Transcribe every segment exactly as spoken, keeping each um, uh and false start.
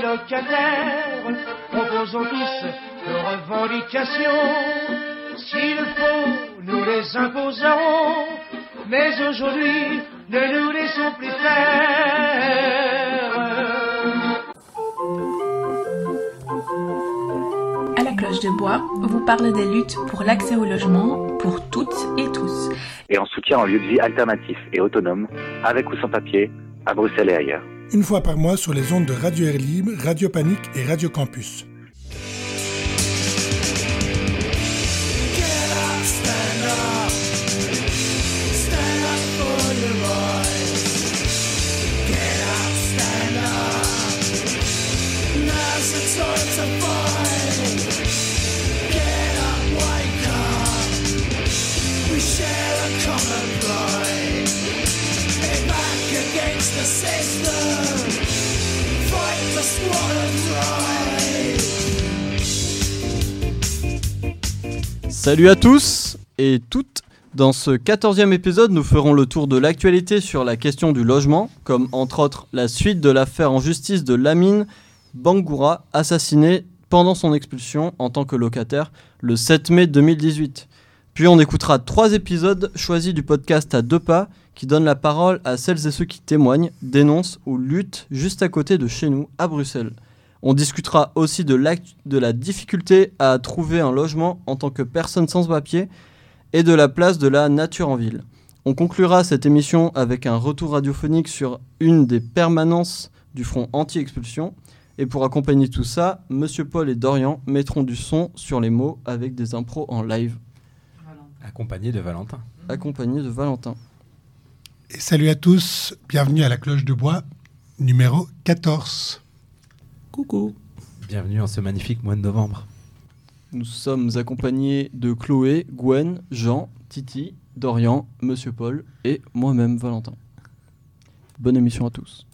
locataires, proposons tous nos revendications. S'il faut, nous les imposerons, mais aujourd'hui, ne nous laissons plus faire. À la Cloche de Bois, on vous parle des luttes pour l'accès au logement pour toutes et tous. Et en soutien en lieu de vie alternatif et autonome, avec ou sans papier, à Bruxelles et ailleurs. Une fois par mois sur les ondes de Radio Air Libre, Radio Panique et Radio Campus. Salut à tous et toutes. Dans ce quatorzième épisode, nous ferons le tour de l'actualité sur la question du logement, comme entre autres la suite de l'affaire en justice de Lamine Bangoura, assassiné pendant son expulsion en tant que locataire le sept mai deux mille dix-huit. Puis on écoutera trois épisodes choisis du podcast à deux pas qui donnent la parole à celles et ceux qui témoignent, dénoncent ou luttent juste à côté de chez nous, à Bruxelles. On discutera aussi de, de la difficulté à trouver un logement en tant que personne sans papier et de la place de la nature en ville. On conclura cette émission avec un retour radiophonique sur une des permanences du front anti-expulsion. Et pour accompagner tout ça, Monsieur Paul et Dorian mettront du son sur les mots avec des impros en live. Accompagné de Valentin. Accompagné de Valentin. Et salut à tous, bienvenue à la Cloche de Bois, numéro quatorze. Coucou. Bienvenue en ce magnifique mois de novembre. Nous sommes accompagnés de Chloé, Gwen, Jean, Titi, Dorian, Monsieur Paul et moi-même Valentin. Bonne émission à tous.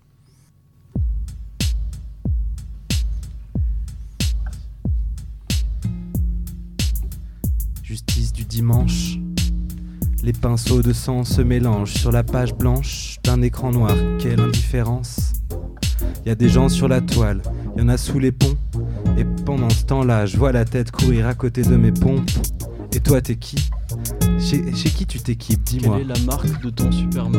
Justice du dimanche. Les pinceaux de sang se mélangent sur la page blanche d'un écran noir. Quelle indifférence. Y a des gens sur la toile, y en a sous les ponts. Et pendant ce temps-là, je vois la tête courir à côté de mes pompes. Et toi, t'es qui ? Chez, chez qui tu t'équipes ? Dis-moi. Quelle est la marque de ton supermarché ?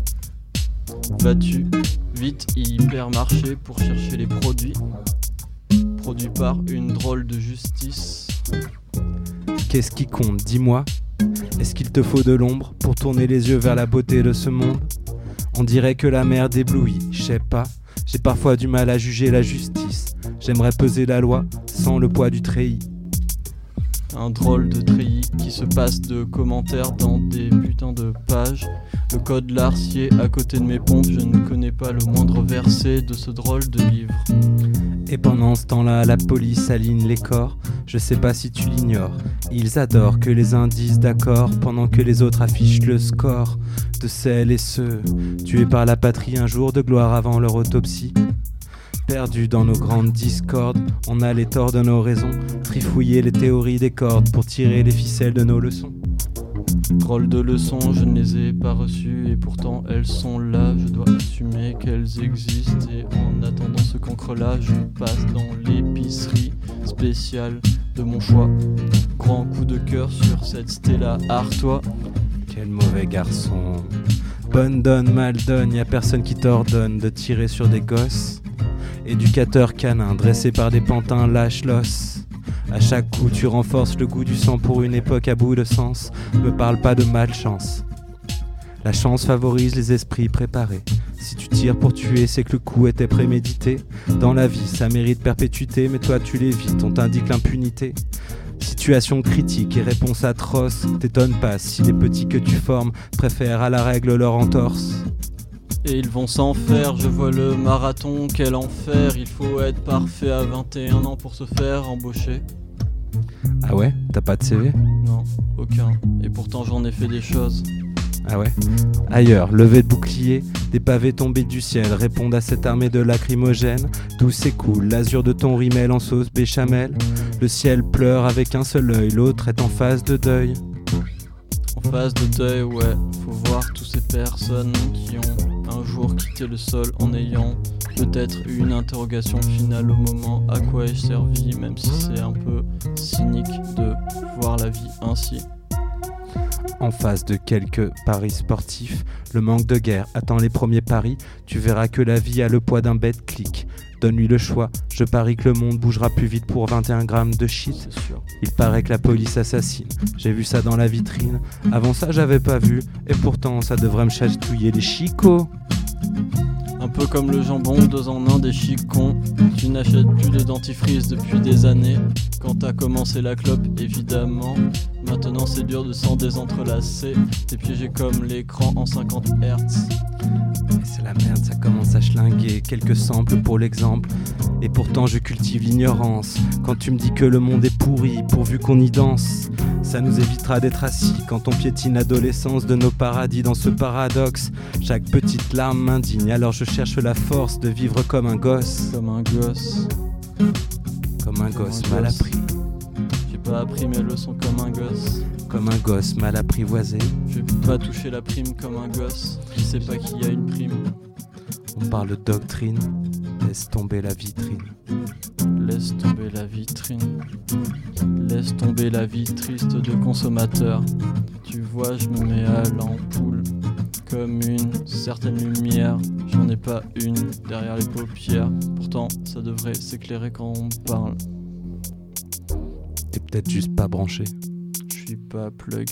Vas-tu vite hypermarché pour chercher les produits produits par une drôle de justice ? Qu'est-ce qui compte ? Dis-moi. Est-ce qu'il te faut de l'ombre pour tourner les yeux vers la beauté de ce monde ? On dirait que la merde éblouit, je sais pas. J'ai parfois du mal à juger la justice. J'aimerais peser la loi sans le poids du treillis. Un drôle de treillis qui se passe de commentaires dans des putains de pages. Le code Larcier à côté de mes pompes, je ne connais pas le moindre verset de ce drôle de livre. Et pendant ce temps-là, la police aligne les corps. Je sais pas si tu l'ignores. Ils adorent que les uns disent d'accord pendant que les autres affichent le score de celles et ceux tués par la patrie un jour de gloire avant leur autopsie. Perdus dans nos grandes discordes, on a les torts de nos raisons, trifouiller les théories des cordes pour tirer les ficelles de nos leçons. Drôle de leçons, je ne les ai pas reçues et pourtant elles sont là. Je dois assumer qu'elles existent et en attendant ce cancre-là, je passe dans l'épicerie spéciale de mon choix. Grand coup de cœur sur cette Stella Artois. Quel mauvais garçon. Bonne donne, mal donne, y'a personne qui t'ordonne de tirer sur des gosses. Éducateur canin, dressé par des pantins, lâche l'os. À chaque coup tu renforces le goût du sang pour une époque à bout de sens. Me parle pas de malchance. La chance favorise les esprits préparés. Si tu tires pour tuer, c'est que le coup était prémédité. Dans la vie, ça mérite perpétuité, mais toi tu l'évites, on t'indique l'impunité. Situation critique et réponse atroce, t'étonne pas si les petits que tu formes préfèrent à la règle leur entorse. Et ils vont s'en faire, je vois le marathon, quel enfer. Il faut être parfait à vingt et un ans pour se faire embaucher. Ah ouais ? T'as pas de C V ? Non, aucun. Et pourtant j'en ai fait des choses. Ah ouais ? Ailleurs, levée de bouclier, des pavés tombés du ciel répondent à cette armée de lacrymogènes. Douce et cool, l'azur de ton rimel en sauce béchamel. Le ciel pleure avec un seul œil, l'autre est en phase de deuil. En phase de deuil, ouais, faut voir toutes ces personnes qui ont un jour quitté le sol en ayant peut-être eu une interrogation finale au moment à quoi ai-je servi, même si c'est un peu cynique de voir la vie ainsi. En face de quelques paris sportifs, le manque de guerre attend les premiers paris. Tu verras que la vie a le poids d'un bête clic. Donne-lui le choix, je parie que le monde bougera plus vite pour vingt et un grammes de shit. C'est sûr. Il paraît que la police assassine, j'ai vu ça dans la vitrine. Avant ça j'avais pas vu, et pourtant ça devrait me chatouiller les chicots. Un peu comme le jambon, deux en un des chicons. Tu n'achètes plus de dentifrice depuis des années. Quand t'as commencé la clope, évidemment. Maintenant c'est dur de s'en désentrelacer. T'es piégé comme l'écran en cinquante hertz. Et c'est la merde, ça commence à schlinguer. Quelques samples pour l'exemple. Et pourtant je cultive l'ignorance. Quand tu me dis que le monde est pourri, pourvu qu'on y danse, ça nous évitera d'être assis quand on piétine l'adolescence de nos paradis dans ce paradoxe. Chaque petite larme m'indigne, alors je cherche la force de vivre comme un gosse. Comme un gosse. Comme un gosse Comme un mal gosse. appris. J'ai pas appris mes leçons comme un gosse. Comme un gosse mal apprivoisé. Je vais pas toucher la prime comme un gosse qui sait pas qu'il y a une prime. On parle de doctrine, laisse tomber la vitrine. Laisse tomber la vitrine. Laisse tomber la vie triste de consommateur. Tu vois, je me mets à l'ampoule comme une certaine lumière. J'en ai pas une derrière les paupières. Pourtant, ça devrait s'éclairer quand on parle. T'es peut-être juste pas branché. Je suis pas plug.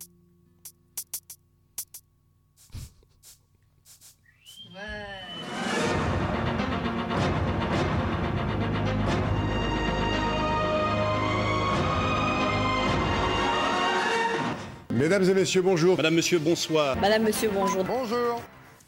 Mesdames et messieurs, bonjour. Madame, monsieur, bonsoir. Madame, monsieur, bonjour. Bonjour.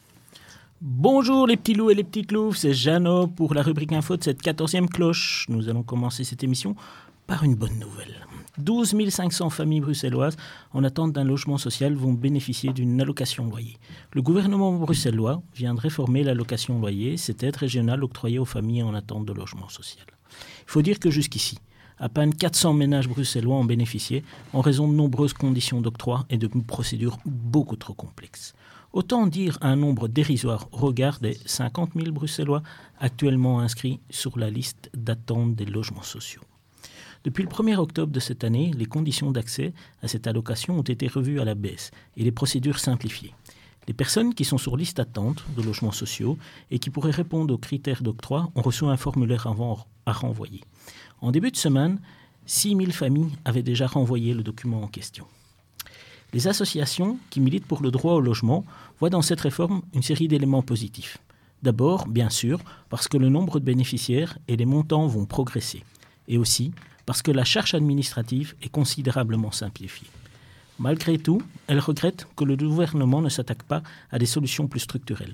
Bonjour les petits loups et les petites louves, c'est Jeannot pour la rubrique info de cette quatorzième cloche. Nous allons commencer cette émission par une bonne nouvelle. douze mille cinq cents familles bruxelloises en attente d'un logement social vont bénéficier d'une allocation loyer. Le gouvernement bruxellois vient de réformer l'allocation loyer, cette aide régionale octroyée aux familles en attente de logement social. Il faut dire que jusqu'ici, à peine quatre cents ménages bruxellois en bénéficiaient en raison de nombreuses conditions d'octroi et de procédures beaucoup trop complexes. Autant dire un nombre dérisoire au regard des cinquante mille Bruxellois actuellement inscrits sur la liste d'attente des logements sociaux. Depuis le premier octobre de cette année, les conditions d'accès à cette allocation ont été revues à la baisse et les procédures simplifiées. Les personnes qui sont sur liste d'attente de logements sociaux et qui pourraient répondre aux critères d'octroi ont reçu un formulaire avant à renvoyer. En début de semaine, six mille familles avaient déjà renvoyé le document en question. Les associations qui militent pour le droit au logement voient dans cette réforme une série d'éléments positifs. D'abord, bien sûr, parce que le nombre de bénéficiaires et les montants vont progresser. Et aussi parce que la charge administrative est considérablement simplifiée. Malgré tout, elles regrettent que le gouvernement ne s'attaque pas à des solutions plus structurelles.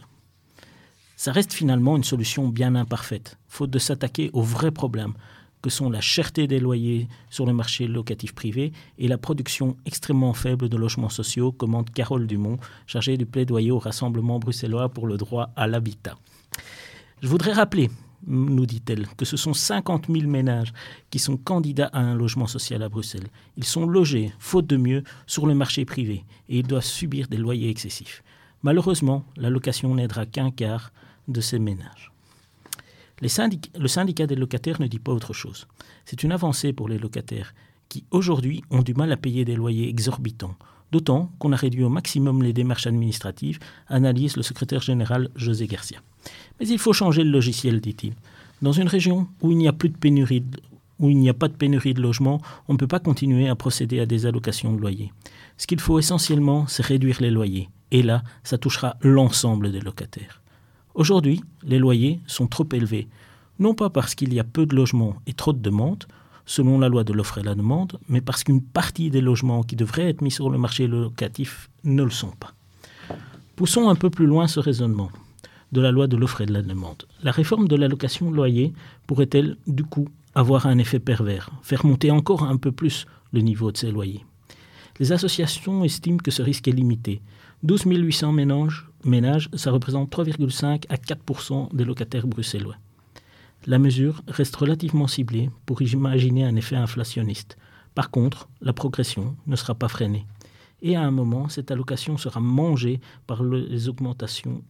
Ça reste finalement une solution bien imparfaite, faute de s'attaquer aux vrais problèmes que sont la cherté des loyers sur le marché locatif privé et la production extrêmement faible de logements sociaux, commente Carole Dumont, chargée du plaidoyer au Rassemblement bruxellois pour le droit à l'habitat. Je voudrais rappeler, nous dit-elle, que ce sont cinquante mille ménages qui sont candidats à un logement social à Bruxelles. Ils sont logés, faute de mieux, sur le marché privé et ils doivent subir des loyers excessifs. Malheureusement, l'allocation n'aidera qu'un quart de ces ménages. Les syndic- le syndicat des locataires ne dit pas autre chose. C'est une avancée pour les locataires qui, aujourd'hui, ont du mal à payer des loyers exorbitants. D'autant qu'on a réduit au maximum les démarches administratives, analyse le secrétaire général José Garcia. Mais il faut changer le logiciel, dit-il. Dans une région où il n'y a plus de pénurie, de, où il n'y a pas de pénurie de logements, on ne peut pas continuer à procéder à des allocations de loyers. Ce qu'il faut essentiellement, c'est réduire les loyers. Et là, ça touchera l'ensemble des locataires. Aujourd'hui, les loyers sont trop élevés, non pas parce qu'il y a peu de logements et trop de demandes, selon la loi de l'offre et la demande, mais parce qu'une partie des logements qui devraient être mis sur le marché locatif ne le sont pas. Poussons un peu plus loin ce raisonnement de la loi de l'offre et de la demande. La réforme de l'allocation de loyer pourrait-elle, du coup, avoir un effet pervers, faire monter encore un peu plus le niveau de ces loyers ? Les associations estiment que ce risque est limité. douze mille huit cents ménages, ménages, ça représente trois virgule cinq à quatre pour cent des locataires bruxellois. La mesure reste relativement ciblée pour imaginer un effet inflationniste. Par contre, la progression ne sera pas freinée. Et à un moment, cette allocation sera mangée par les augmentations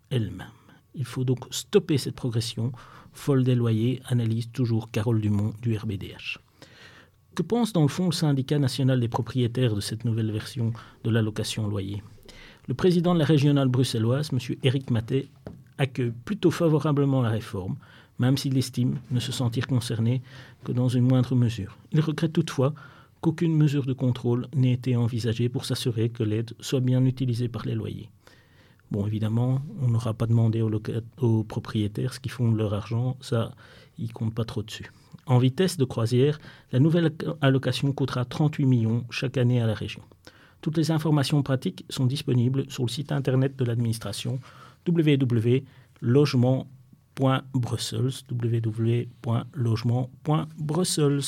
elle-même. Il faut donc stopper cette progression folle des loyers, analyse toujours Carole Dumont du R B D H. Que pense dans le fond le syndicat national des propriétaires de cette nouvelle version de l'allocation loyer ? Le président de la régionale bruxelloise, M. Éric Matet, accueille plutôt favorablement la réforme, même s'il estime ne se sentir concerné que dans une moindre mesure. Il regrette toutefois qu'aucune mesure de contrôle n'ait été envisagée pour s'assurer que l'aide soit bien utilisée par les loyers. Bon, évidemment, on n'aura pas demandé aux, loca- aux propriétaires ce qu'ils font de leur argent, ça, ils ne comptent pas trop dessus. En vitesse de croisière, la nouvelle allocation coûtera trente-huit millions chaque année à la région. Toutes les informations pratiques sont disponibles sur le site internet de l'administration w w w point logement point brussels w w w point logement point brussels.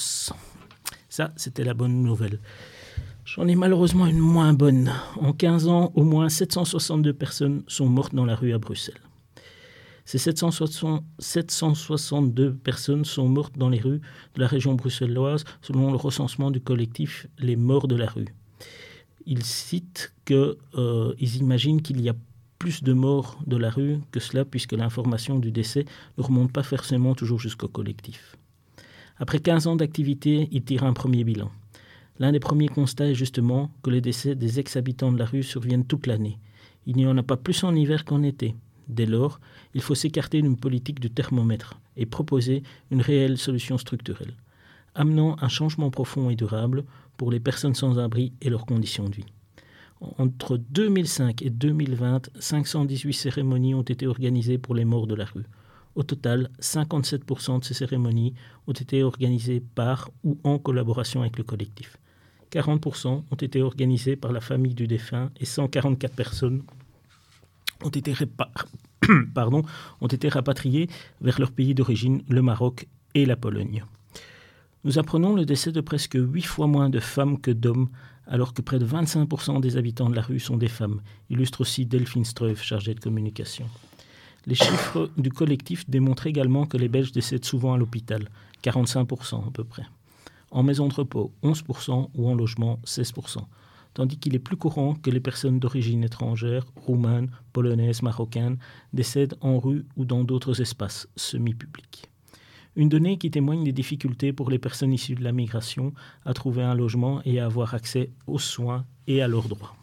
Ça, c'était la bonne nouvelle. J'en ai malheureusement une moins bonne. En quinze ans, au moins sept cent soixante-deux personnes sont mortes dans la rue à Bruxelles. Ces sept cent soixante-deux personnes sont mortes dans les rues de la région bruxelloise selon le recensement du collectif Les Morts de la rue. Ils citent qu'ils euh, imaginent qu'il y a plus de morts de la rue que cela puisque l'information du décès ne remonte pas forcément toujours jusqu'au collectif. Après quinze ans d'activité, ils tirent un premier bilan. L'un des premiers constats est justement que les décès des ex-habitants de la rue surviennent toute l'année. Il n'y en a pas plus en hiver qu'en été. Dès lors, il faut s'écarter d'une politique du thermomètre et proposer une réelle solution structurelle, amenant un changement profond et durable pour les personnes sans abri et leurs conditions de vie. Entre deux mille cinq et deux mille vingt, cinq cent dix-huit cérémonies ont été organisées pour les morts de la rue. Au total, cinquante-sept pour cent de ces cérémonies ont été organisées par ou en collaboration avec le collectif. quarante pour cent ont été organisées par la famille du défunt et cent quarante-quatre personnes ont été, répa- Pardon, ont été rapatriées vers leur pays d'origine, le Maroc et la Pologne. Nous apprenons le décès de presque huit fois moins de femmes que d'hommes, alors que près de vingt-cinq pour cent des habitants de la rue sont des femmes, illustre aussi Delphine Streuf, chargée de communication. Les chiffres du collectif démontrent également que les Belges décèdent souvent à l'hôpital, quarante-cinq pour cent à peu près. En maison de repos, onze pour cent ou en logement, seize pour cent. Tandis qu'il est plus courant que les personnes d'origine étrangère, roumaines, polonaises, marocaines, décèdent en rue ou dans d'autres espaces semi-publics. Une donnée qui témoigne des difficultés pour les personnes issues de la migration à trouver un logement et à avoir accès aux soins et à leurs droits.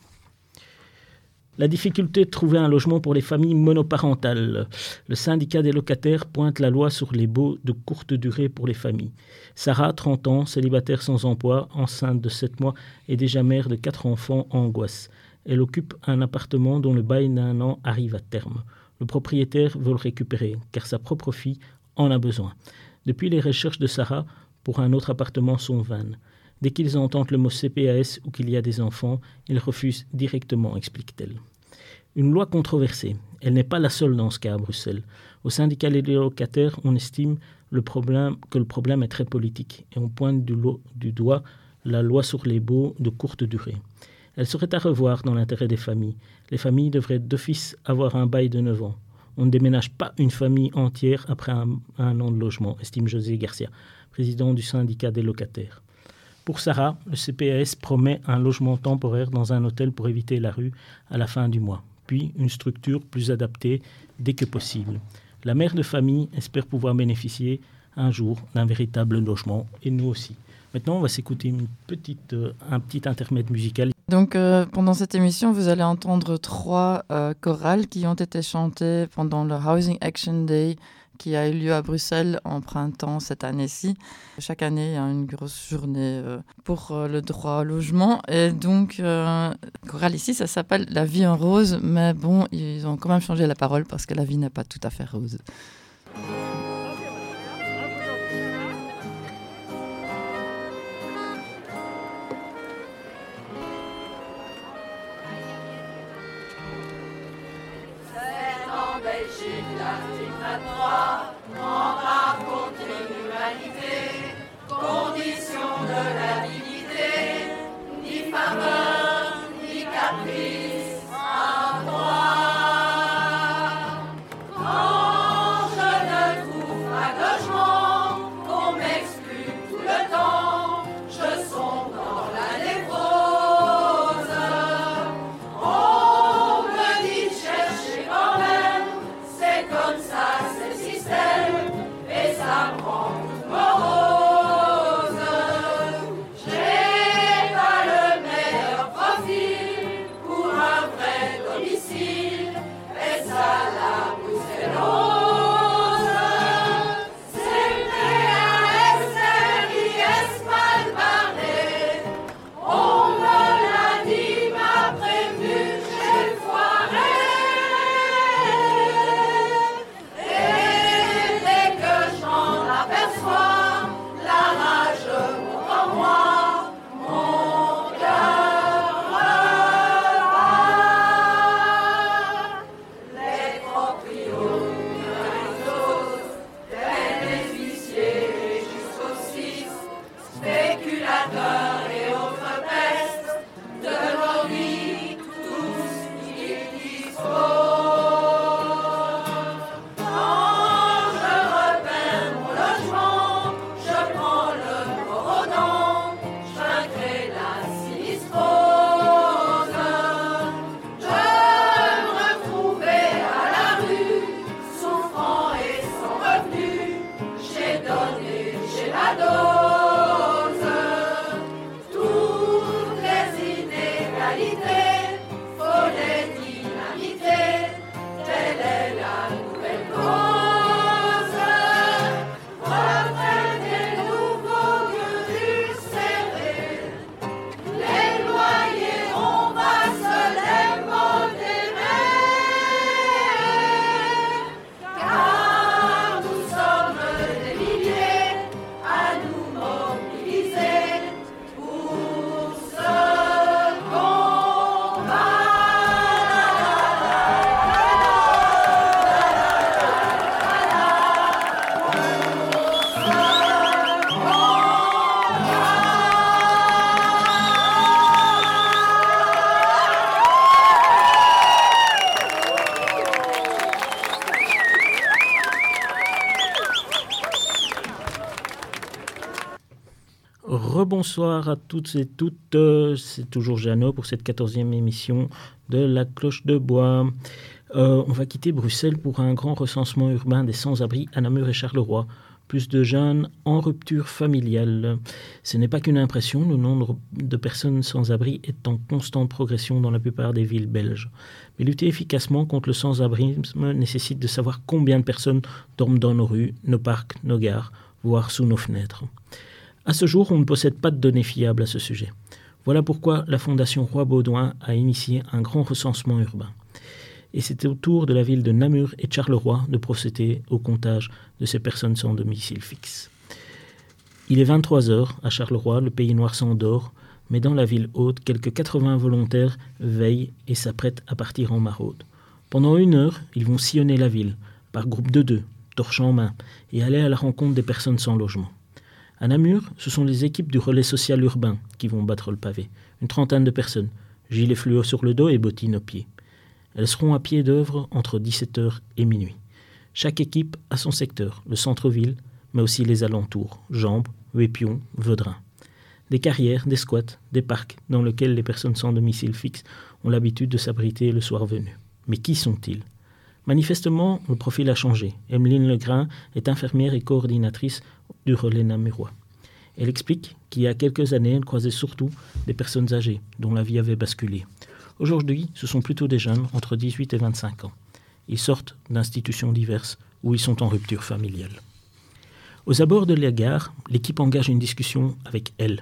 La difficulté de trouver un logement pour les familles monoparentales. Le syndicat des locataires pointe la loi sur les baux de courte durée pour les familles. Sarah, trente ans, célibataire sans emploi, enceinte de sept mois et déjà mère de quatre enfants, angoisse. Elle occupe un appartement dont le bail d'un an arrive à terme. Le propriétaire veut le récupérer car sa propre fille en a besoin. Depuis, les recherches de Sarah pour un autre appartement sont vaines. Dès qu'ils entendent le mot C P A S ou qu'il y a des enfants, ils refusent directement, explique-t-elle. Une loi controversée. Elle n'est pas la seule dans ce cas à Bruxelles. Au syndicat des locataires, on estime le problème, que le problème est très politique et on pointe du, lo, du doigt la loi sur les baux de courte durée. Elle serait à revoir dans l'intérêt des familles. Les familles devraient d'office avoir un bail de neuf ans. On ne déménage pas une famille entière après un, un an de logement, estime José Garcia, président du syndicat des locataires. Pour Sarah, le C P A S promet un logement temporaire dans un hôtel pour éviter la rue à la fin du mois, puis une structure plus adaptée dès que possible. La mère de famille espère pouvoir bénéficier un jour d'un véritable logement, et nous aussi. Maintenant, on va s'écouter une petite, euh, un petit intermède musical. Donc, euh, pendant cette émission, vous allez entendre trois euh, chorales qui ont été chantées pendant le Housing Action Day qui a eu lieu à Bruxelles en printemps cette année-ci. Chaque année, il y a une grosse journée euh, pour euh, le droit au logement. Et donc, euh, chorale ici, ça s'appelle La vie en rose. Mais bon, ils ont quand même changé la parole parce que la vie n'est pas tout à fait rose. On me dit chercher quand même Rebonsoir à toutes et toutes, euh, c'est toujours Jeannot pour cette quatorzième émission de La Cloche de Bois. Euh, on va quitter Bruxelles pour un grand recensement urbain des sans-abri à Namur et Charleroi. Plus de jeunes en rupture familiale. Ce n'est pas qu'une impression, le nombre de personnes sans-abri est en constante progression dans la plupart des villes belges. Mais lutter efficacement contre le sans-abrisme nécessite de savoir combien de personnes dorment dans nos rues, nos parcs, nos gares, voire sous nos fenêtres. À ce jour, on ne possède pas de données fiables à ce sujet. Voilà pourquoi la Fondation Roi-Baudouin a initié un grand recensement urbain. Et c'est au tour de la ville de Namur et de Charleroi de procéder au comptage de ces personnes sans domicile fixe. Il est vingt-trois heures, à Charleroi, le pays noir s'endort, mais dans la ville haute, quelques quatre-vingts volontaires veillent et s'apprêtent à partir en maraude. Pendant une heure, ils vont sillonner la ville, par groupe de deux, torche en main, et aller à la rencontre des personnes sans logement. À Namur, ce sont les équipes du relais social urbain qui vont battre le pavé. Une trentaine de personnes, gilets fluo sur le dos et bottines aux pieds. Elles seront à pied d'œuvre entre dix-sept heures et minuit. Chaque équipe a son secteur, le centre-ville, mais aussi les alentours, Jambes, Wépion, Vaudrin. Des carrières, des squats, des parcs dans lesquels les personnes sans domicile fixe ont l'habitude de s'abriter le soir venu. Mais qui sont-ils ? Manifestement, le profil a changé. Emeline Legrain est infirmière et coordinatrice du relais namurois. Elle explique qu'il y a quelques années, elle croisait surtout des personnes âgées dont la vie avait basculé. Aujourd'hui, ce sont plutôt des jeunes entre dix-huit et vingt-cinq ans. Ils sortent d'institutions diverses où ils sont en rupture familiale. Aux abords de la gare, l'équipe engage une discussion avec elle.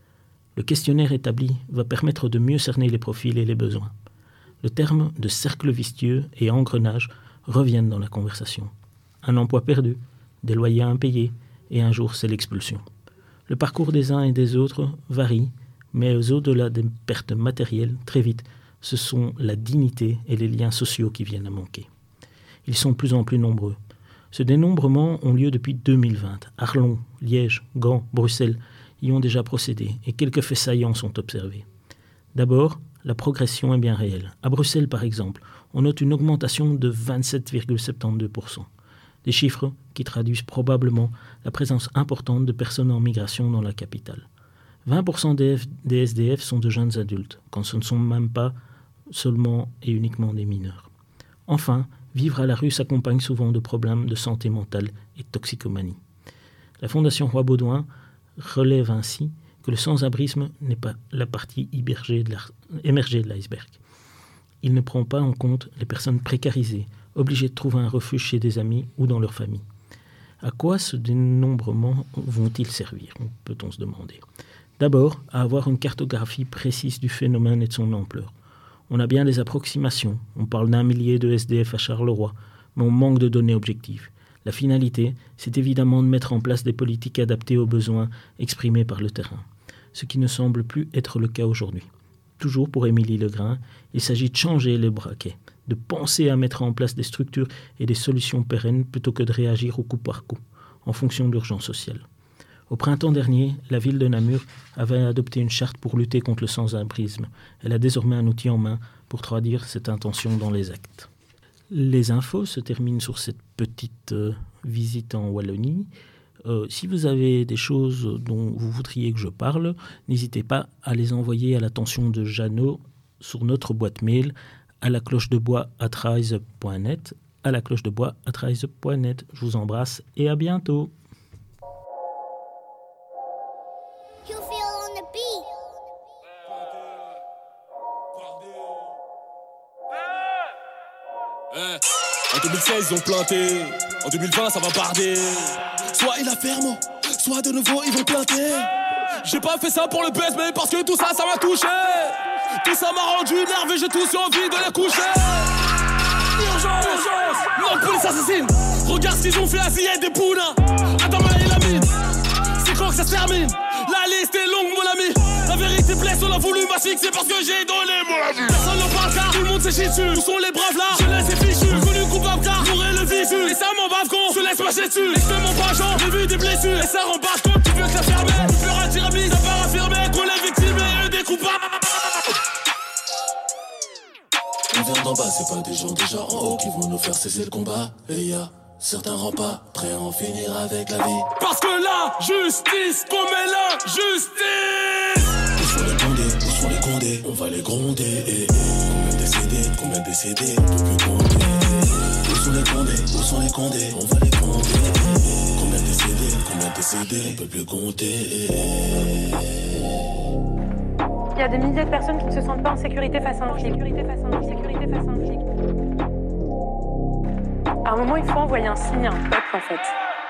Le questionnaire établi va permettre de mieux cerner les profils et les besoins. Le terme de cercle vicieux et engrenage reviennent dans la conversation. Un emploi perdu, des loyers impayés, et un jour c'est l'expulsion. Le parcours des uns et des autres varie, mais au-delà des pertes matérielles, très vite, ce sont la dignité et les liens sociaux qui viennent à manquer. Ils sont de plus en plus nombreux. Ce dénombrement ont lieu depuis deux mille vingt. Arlon, Liège, Gand, Bruxelles y ont déjà procédé et quelques faits saillants sont observés. D'abord, la progression est bien réelle. À Bruxelles, par exemple, on note une augmentation de vingt-sept virgule soixante-douze pour cent. Des chiffres qui traduisent probablement la présence importante de personnes en migration dans la capitale. vingt pour cent des, F- des S D F sont de jeunes adultes, quand ce ne sont même pas seulement et uniquement des mineurs. Enfin, vivre à la rue s'accompagne souvent de problèmes de santé mentale et de toxicomanie. La Fondation Roi-Baudouin relève ainsi que le sans-abrisme n'est pas la partie émergée de l'iceberg. Il ne prend pas en compte les personnes précarisées, obligées de trouver un refuge chez des amis ou dans leur famille. À quoi ce dénombrement vont-ils servir, peut-on se demander ? D'abord, à avoir une cartographie précise du phénomène et de son ampleur. On a bien des approximations, on parle d'un millier de S D F à Charleroi, mais on manque de données objectives. La finalité, c'est évidemment de mettre en place des politiques adaptées aux besoins exprimés par le terrain, ce qui ne semble plus être le cas aujourd'hui. Toujours pour Émilie Legrain, il s'agit de changer les braquets, de penser à mettre en place des structures et des solutions pérennes plutôt que de réagir au coup par coup, en fonction de l'urgence sociale. Au printemps dernier, la ville de Namur avait adopté une charte pour lutter contre le sans-abrisme. Elle a désormais un outil en main pour traduire cette intention dans les actes. Les infos se terminent sur cette petite euh, visite en Wallonie. Euh, si vous avez des choses dont vous voudriez que je parle, n'hésitez pas à les envoyer à l'attention de Jeannot sur notre boîte mail à la cloche de bois arobase rise point net, à la cloche de bois arobase rise point net. Je vous embrasse et à bientôt. Eh, en deux mille seize ils ont planté, en deux mille vingt ça va barder. Soit il a ferme, soit de nouveau ils vont planter. J'ai pas fait ça pour le buzz mais parce que tout ça ça m'a touché. Tout ça m'a rendu nerveux, j'ai tous envie de les coucher. Urgence, urgence, non police assassine. Regarde ce qu'ils ont fait à Ziyad des Pouna, Adama et Lamine. C'est quand que ça se termine, la liste est longue mon ami. La vérité blesse, on a voulu m'asphyxier parce que j'ai donné mon avis. Personne n'en parle car tout le monde s'échit dessus. Où sont les braves là? Je laisse les fichus. Connu coupable car j'aurai le visu. Et ça m'en bave con, je laisse marcher dessus. Et je fais mon pageant, j'ai vu des blessures. Et ça rembarque comme tu veux que ça ferme. Tu feras tirer mise, ça part affirmer qu'on est victime et eux des coupables. On vient d'en bas, c'est pas des gens déjà en haut qui vont nous faire cesser le combat. Et y'a certains remparts, prêts à en finir avec la vie. Parce que la justice commet l'injustice. Où sont les condés, où sont les condés, on va les gronder. Eh, eh. Combien décédés, combien décédés, on peut plus compter. Où sont les condés, où sont les condés, on va les gronder. Eh, eh. Combien décédés, combien décédés, on peut plus compter. Eh, eh. Il y a des milliers de personnes qui ne se sentent pas en sécurité face à un flic. Sécurité face à un flic. Sécurité face à un flic. À un moment, il faut envoyer un signe à un peuple, en fait.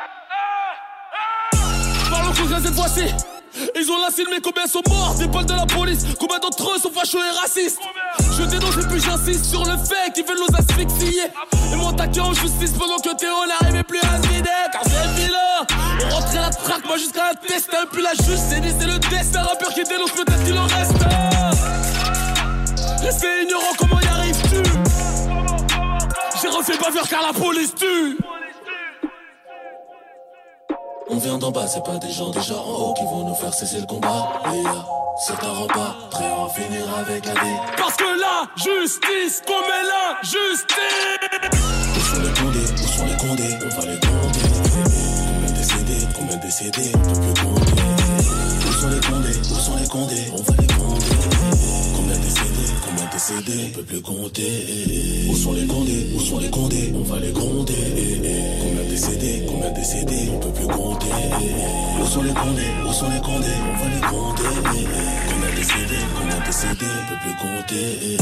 Parlons congrès cette fois-ci. Ils ont lancé mais combien sont morts des pôles de la police. Combien d'entre eux sont fachos et racistes. Je dénonce et puis j'insiste sur le fait qu'ils veulent nous asphyxier. Et mon taquet en justice pendant que Théo n'arrivait plus à se vider. Car c'est vilain. On rentrait la traque, moi jusqu'à un destin. Puis la justice, c'est le destin. Un rappeur qui dénonce, peut-être qu'il en reste. Rester ignorant, comment y arrives-tu? J'ai refait pas faire car la police tue. On vient d'en bas, c'est pas des gens déjà en haut qui vont nous faire cesser le combat. Et y'a certains remparts, prêts à en finir avec la vie. Parce que la justice commet l'injustice. Où sont les condés, où sont les condés, on va les gronder. Combien décédés, combien décédés, on peut plus compter. Où sont les condés, où sont les condés, on va les gronder. Combien décédés, combien décédés, on peut plus compter. Où sont les condés, où sont les condés, on va les gronder. Combien décédés, combien décédés, on peut plus compter. Où sont les condés, où sont les condés, on va les gronder. Combien décédés, combien décédés, on peut plus compter.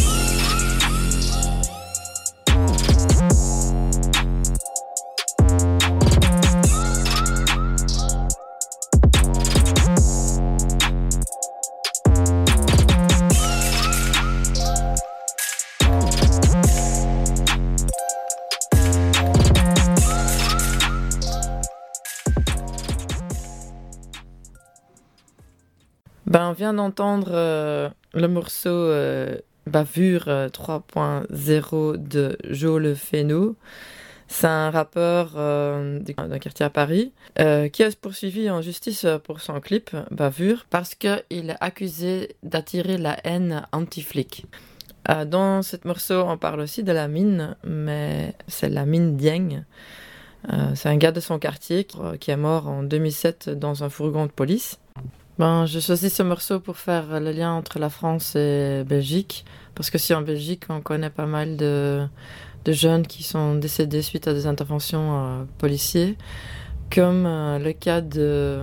Ben, on vient d'entendre euh, le morceau euh, Bavure euh, trois point zéro de Joe Le Fénou. C'est un rappeur euh, d'un quartier à Paris euh, qui a poursuivi en justice pour son clip Bavure parce qu'il est accusé d'attirer la haine anti-flic. Euh, dans ce morceau, on parle aussi de la mine, mais c'est la mine Dieng. Euh, c'est un gars de son quartier qui, qui est mort en deux mille sept dans un fourgon de police. Ben, j'ai choisi ce morceau pour faire le lien entre la France et Belgique, parce que si en Belgique, on connaît pas mal de, de jeunes qui sont décédés suite à des interventions euh, policières, comme euh, le cas de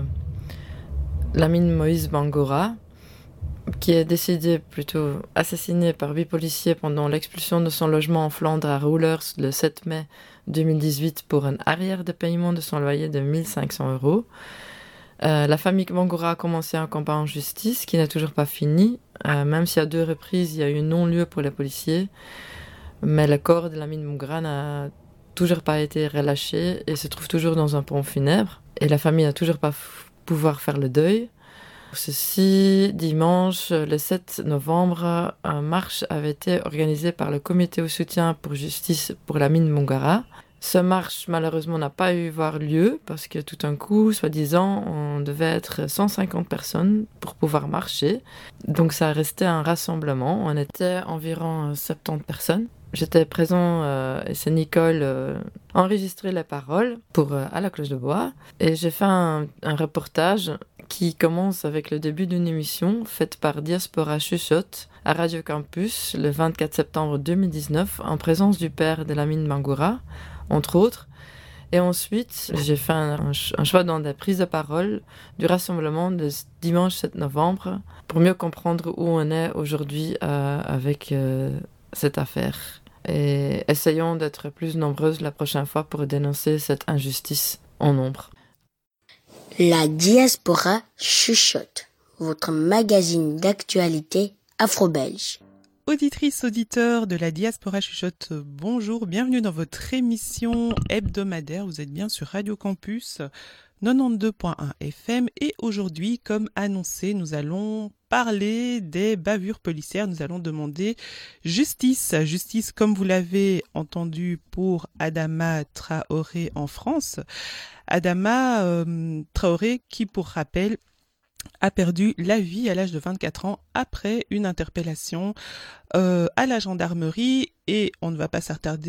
Lamine Moïse Bangora, qui est décédé, plutôt assassiné par huit policiers pendant l'expulsion de son logement en Flandre à Roulers le sept mai deux mille dix-huit pour un arrière de paiement de son loyer de mille cinq cents euros. Euh, la famille Bangora a commencé un combat en justice qui n'a toujours pas fini, euh, même si à deux reprises il y a eu non-lieu pour les policiers. Mais le corps de Lamine Bangora n'a toujours pas été relâché et se trouve toujours dans un pont funèbre. Et la famille n'a toujours pas f- pouvoir faire le deuil. Ceci, dimanche, le sept novembre, une marche avait été organisée par le comité au soutien pour justice pour Lamine Bangora. Ce marche, malheureusement, n'a pas eu voir lieu parce que tout d'un coup, soi-disant, on devait être cent cinquante personnes pour pouvoir marcher. Donc ça restait un rassemblement. On était environ soixante-dix personnes. J'étais présent euh, et c'est Nicole euh, enregistrer les paroles pour euh, À la cloche de bois. Et j'ai fait un, un reportage qui commence avec le début d'une émission faite par Diaspora Chuchote à Radio Campus le vingt-quatre septembre deux mille dix-neuf en présence du père de Lamine Bangora, entre autres. Et ensuite, j'ai fait un, un choix dans des prises de parole du rassemblement de dimanche sept novembre pour mieux comprendre où on est aujourd'hui euh, avec euh, cette affaire. Et essayons d'être plus nombreuses la prochaine fois pour dénoncer cette injustice en nombre. La Diaspora Chuchote, votre magazine d'actualité afro-belge. Auditrices, auditeurs de la Diaspora Chuchote, bonjour, bienvenue dans votre émission hebdomadaire. Vous êtes bien sur Radio Campus quatre-vingt-douze point un F M et aujourd'hui, comme annoncé, nous allons parler des bavures policières. Nous allons demander justice. Justice, comme vous l'avez entendu pour Adama Traoré en France. Adama euh, Traoré qui, pour rappel, a perdu la vie à l'âge de vingt-quatre ans après une interpellation euh, à la gendarmerie et on ne va pas s'attarder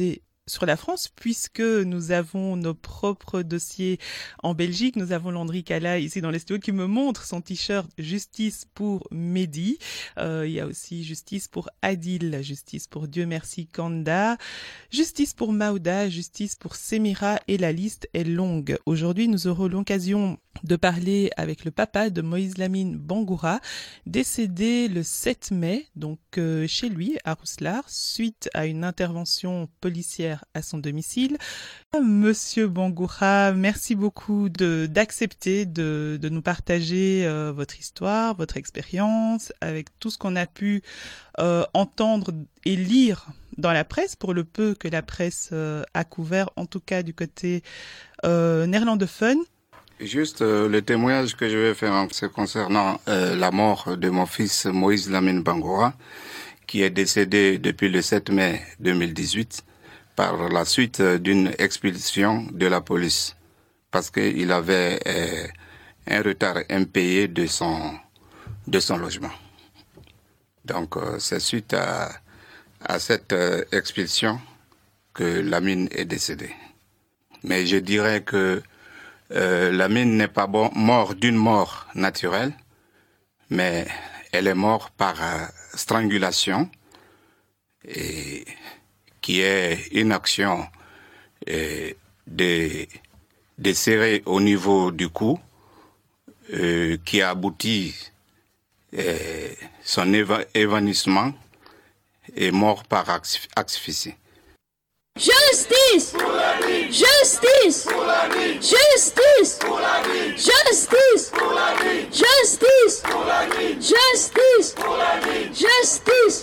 sur la France, puisque nous avons nos propres dossiers en Belgique. Nous avons Landry Cala ici dans les studios qui me montre son t-shirt « Justice pour Mehdi ». Euh, il y a aussi « Justice pour Adil »,« Justice pour Dieu merci Kanda »,« Justice pour Maouda »,« Justice pour Semira » et la liste est longue. Aujourd'hui, nous aurons l'occasion de parler avec le papa de Moïse Lamine Bangoura, décédé le sept mai, donc euh, chez lui à Rousselard, suite à une intervention policière à son domicile. Monsieur Bangoura, merci beaucoup de d'accepter de, de nous partager euh, votre histoire, votre expérience, avec tout ce qu'on a pu euh, entendre et lire dans la presse, pour le peu que la presse euh, a couvert, en tout cas du côté euh, néerlandophone. Juste euh, le témoignage que je vais faire, c'est concernant euh, la mort de mon fils Moïse Lamine Bangoura, qui est décédé depuis le sept mai deux mille dix-huit par la suite d'une expulsion de la police, parce qu'il avait euh, un retard impayé de son de son logement. Donc euh, c'est suite à à cette euh, expulsion que Lamine est décédé. Mais je dirais que Euh, Lamine n'est pas bon, mort d'une mort naturelle, mais elle est morte par euh, strangulation, et qui est une action euh, de, de serrer au niveau du cou, euh, qui a abouti euh, son éva- évanouissement et mort par asphyxie. Justice! Justice! Justice! Justice! Justice! Justice! Justice!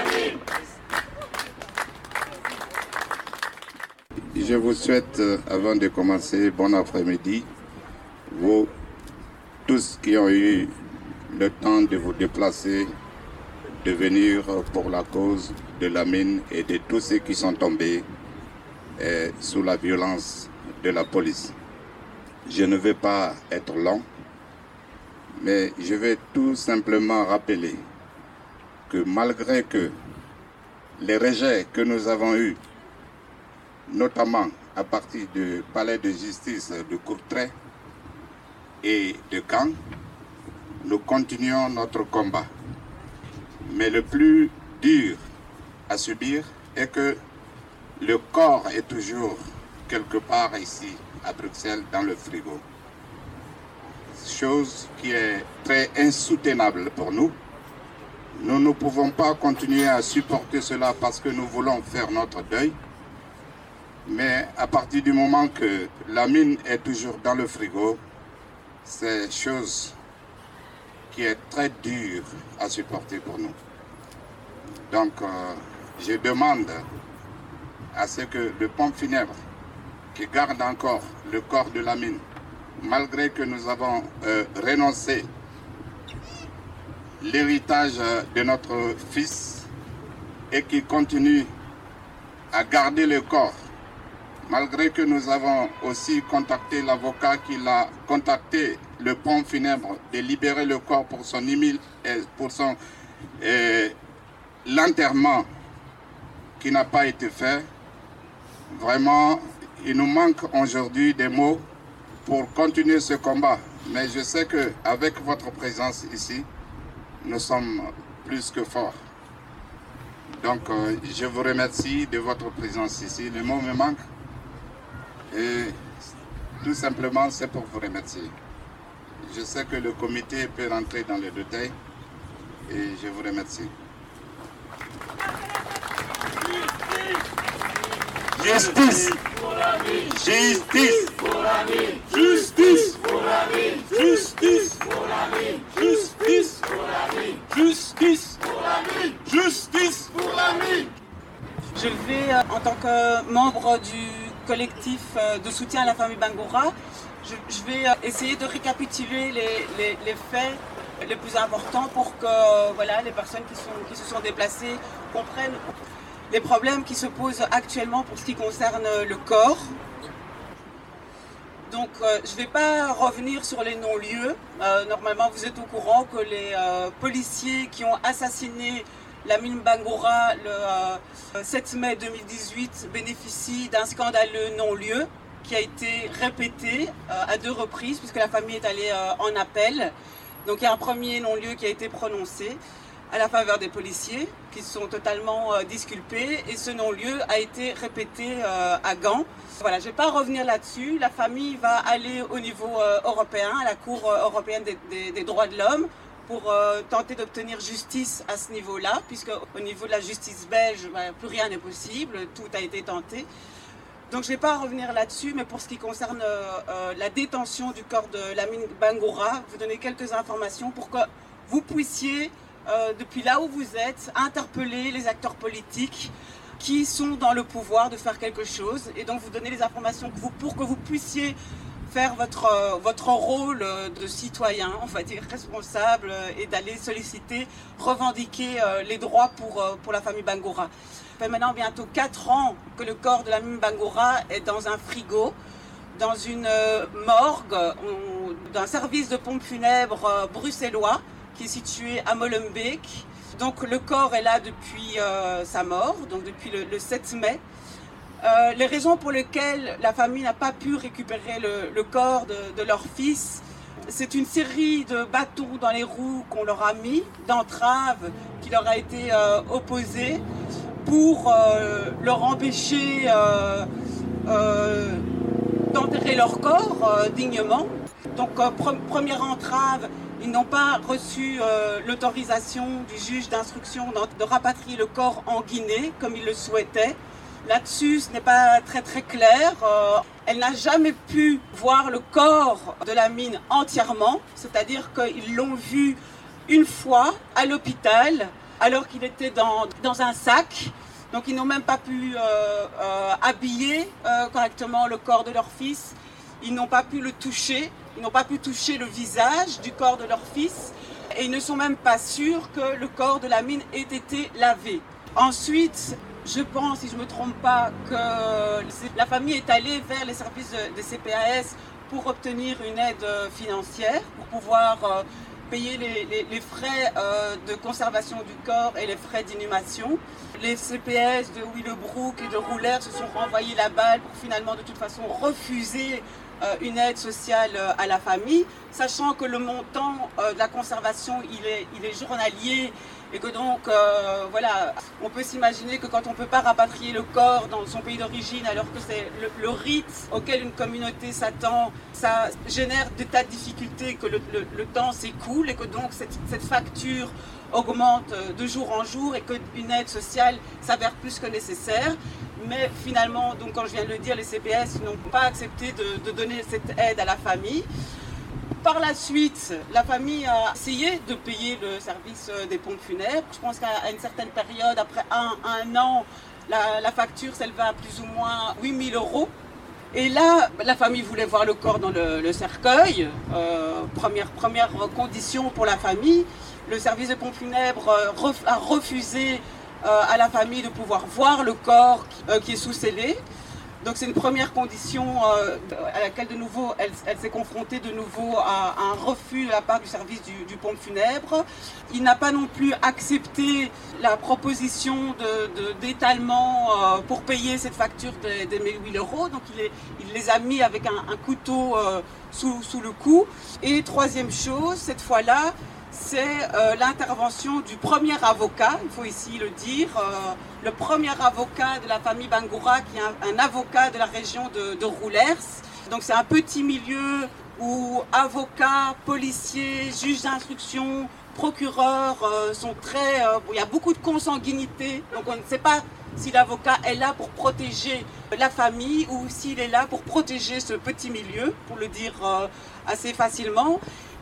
Je vous souhaite, avant de commencer, bon après-midi. Vous, tous qui ont eu le temps de vous déplacer, de venir pour la cause de Lamine et de tous ceux qui sont tombés eh, sous la violence de la police. Je ne vais pas être long, mais je vais tout simplement rappeler que malgré que les rejets que nous avons eus, notamment à partir du palais de justice de Courtrai et de Caen, nous continuons notre combat. Mais le plus dur à subir est que le corps est toujours quelque part ici, à Bruxelles, dans le frigo. Chose qui est très insoutenable pour nous. Nous ne pouvons pas continuer à supporter cela parce que nous voulons faire notre deuil. Mais à partir du moment que Lamine est toujours dans le frigo, c'est chose qui est très dur à supporter pour nous. Donc, euh, je demande à ce que le pompe funèbre qui garde encore le corps de Lamine, malgré que nous avons euh, renoncé l'héritage de notre fils et qui continue à garder le corps, malgré que nous avons aussi contacté l'avocat qui l'a contacté, le pompe funèbre, de libérer le corps pour son humile, pour son euh, l'enterrement qui n'a pas été fait. Vraiment, il nous manque aujourd'hui des mots pour continuer ce combat. Mais je sais qu'avec votre présence ici, nous sommes plus que forts. Donc, euh, je vous remercie de votre présence ici. Les mots me manquent. Et tout simplement, c'est pour vous remercier. Je sais que le comité peut rentrer dans les détails et je vous remercie. Justice! Justice! Justice! Justice! Justice! Justice! Justice! Je vais, euh, en tant que membre du collectif euh, de soutien à la famille Bangoura, je, je vais euh, essayer de récapituler les, les, les faits les plus importants pour que euh, voilà, les personnes qui, sont, qui se sont déplacées comprennent les problèmes qui se posent actuellement pour ce qui concerne le corps. Donc euh, je ne vais pas revenir sur les non-lieux. Euh, normalement vous êtes au courant que les euh, policiers qui ont assassiné Lamine Bangoura, le euh, sept mai deux mille dix-huit, bénéficie d'un scandaleux non-lieu qui a été répété euh, à deux reprises puisque la famille est allée euh, en appel. Donc il y a un premier non-lieu qui a été prononcé à la faveur des policiers qui sont totalement euh, disculpés et ce non-lieu a été répété euh, à Gand. Voilà, je ne vais pas revenir là-dessus. La famille va aller au niveau euh, européen, à la Cour euh, européenne des, des, des droits de l'homme pour euh, tenter d'obtenir justice à ce niveau-là, puisque au niveau de la justice belge, ben, plus rien n'est possible, tout a été tenté. Donc je ne vais pas revenir là-dessus, mais pour ce qui concerne euh, euh, la détention du corps de Lamine Bangoura, vous donner quelques informations pour que vous puissiez, euh, depuis là où vous êtes, interpeller les acteurs politiques qui sont dans le pouvoir de faire quelque chose, et donc vous donner les informations que vous, pour que vous puissiez faire votre, euh, votre rôle de citoyen, on va dire responsable, euh, et d'aller solliciter, revendiquer euh, les droits pour, euh, pour la famille Bangoura. Ça fait maintenant bientôt quatre ans que le corps de Lamine Bangoura est dans un frigo, dans une euh, morgue, on, d'un service de pompes funèbres euh, bruxellois qui est situé à Molenbeek. Donc le corps est là depuis euh, sa mort, donc depuis le, le sept mai. Euh, les raisons pour lesquelles la famille n'a pas pu récupérer le, le corps de, de leur fils, c'est une série de bâtons dans les roues qu'on leur a mis, d'entraves qui leur a été euh, opposées pour euh, leur empêcher euh, euh, d'enterrer leur corps euh, dignement. Donc euh, pre- première entrave, ils n'ont pas reçu euh, l'autorisation du juge d'instruction de rapatrier le corps en Guinée comme ils le souhaitaient. Là-dessus, ce n'est pas très très clair. Euh, elle n'a jamais pu voir le corps de Lamine entièrement, c'est-à-dire qu'ils l'ont vu une fois à l'hôpital, alors qu'il était dans, dans un sac. Donc ils n'ont même pas pu euh, euh, habiller euh, correctement le corps de leur fils. Ils n'ont pas pu le toucher. Ils n'ont pas pu toucher le visage du corps de leur fils. Et ils ne sont même pas sûrs que le corps de Lamine ait été lavé. Ensuite, je pense, si je ne me trompe pas, que la famille est allée vers les services des C P A S pour obtenir une aide financière, pour pouvoir euh, payer les, les, les frais euh, de conservation du corps et les frais d'inhumation. Les C P S de Willebroek et de Roulers se sont renvoyés la balle pour finalement de toute façon refuser euh, une aide sociale euh, à la famille, sachant que le montant euh, de la conservation il est, il est journalier. Et que donc, euh, voilà, on peut s'imaginer que quand on ne peut pas rapatrier le corps dans son pays d'origine, alors que c'est le, le rite auquel une communauté s'attend, ça génère des tas de difficultés, que le, le, le temps s'écoule et que donc cette, cette facture augmente de jour en jour et qu'une aide sociale s'avère plus que nécessaire. Mais finalement, donc, comme je viens de le dire, les C P S n'ont pas accepté de, de donner cette aide à la famille. Par la suite, la famille a essayé de payer le service des pompes funèbres. Je pense qu'à une certaine période, après un, un an, la, la facture s'élevait à plus ou moins huit mille euros. Et là, la famille voulait voir le corps dans le, le cercueil. Euh, première, première condition pour la famille. Le service des pompes funèbres ref, a refusé euh, à la famille de pouvoir voir le corps qui, euh, qui est sous scellé. Donc c'est une première condition euh, à laquelle de nouveau elle, elle s'est confrontée de nouveau à, à un refus de la part du service du, du pompe funèbre. Il n'a pas non plus accepté la proposition de, de, d'étalement euh, pour payer cette facture des de mille huit euros. Donc il, est, il les a mis avec un, un couteau euh, sous, sous le cou. Et troisième chose, cette fois-là, c'est euh, l'intervention du premier avocat, il faut ici le dire, euh, le premier avocat de la famille Bangoura, qui est un, un avocat de la région de, de Roulers. Donc c'est un petit milieu où avocats, policiers, juges d'instruction, procureurs euh, sont très... Euh, il y a beaucoup de consanguinité, donc on ne sait pas si l'avocat est là pour protéger la famille ou s'il est là pour protéger ce petit milieu, pour le dire euh, assez facilement.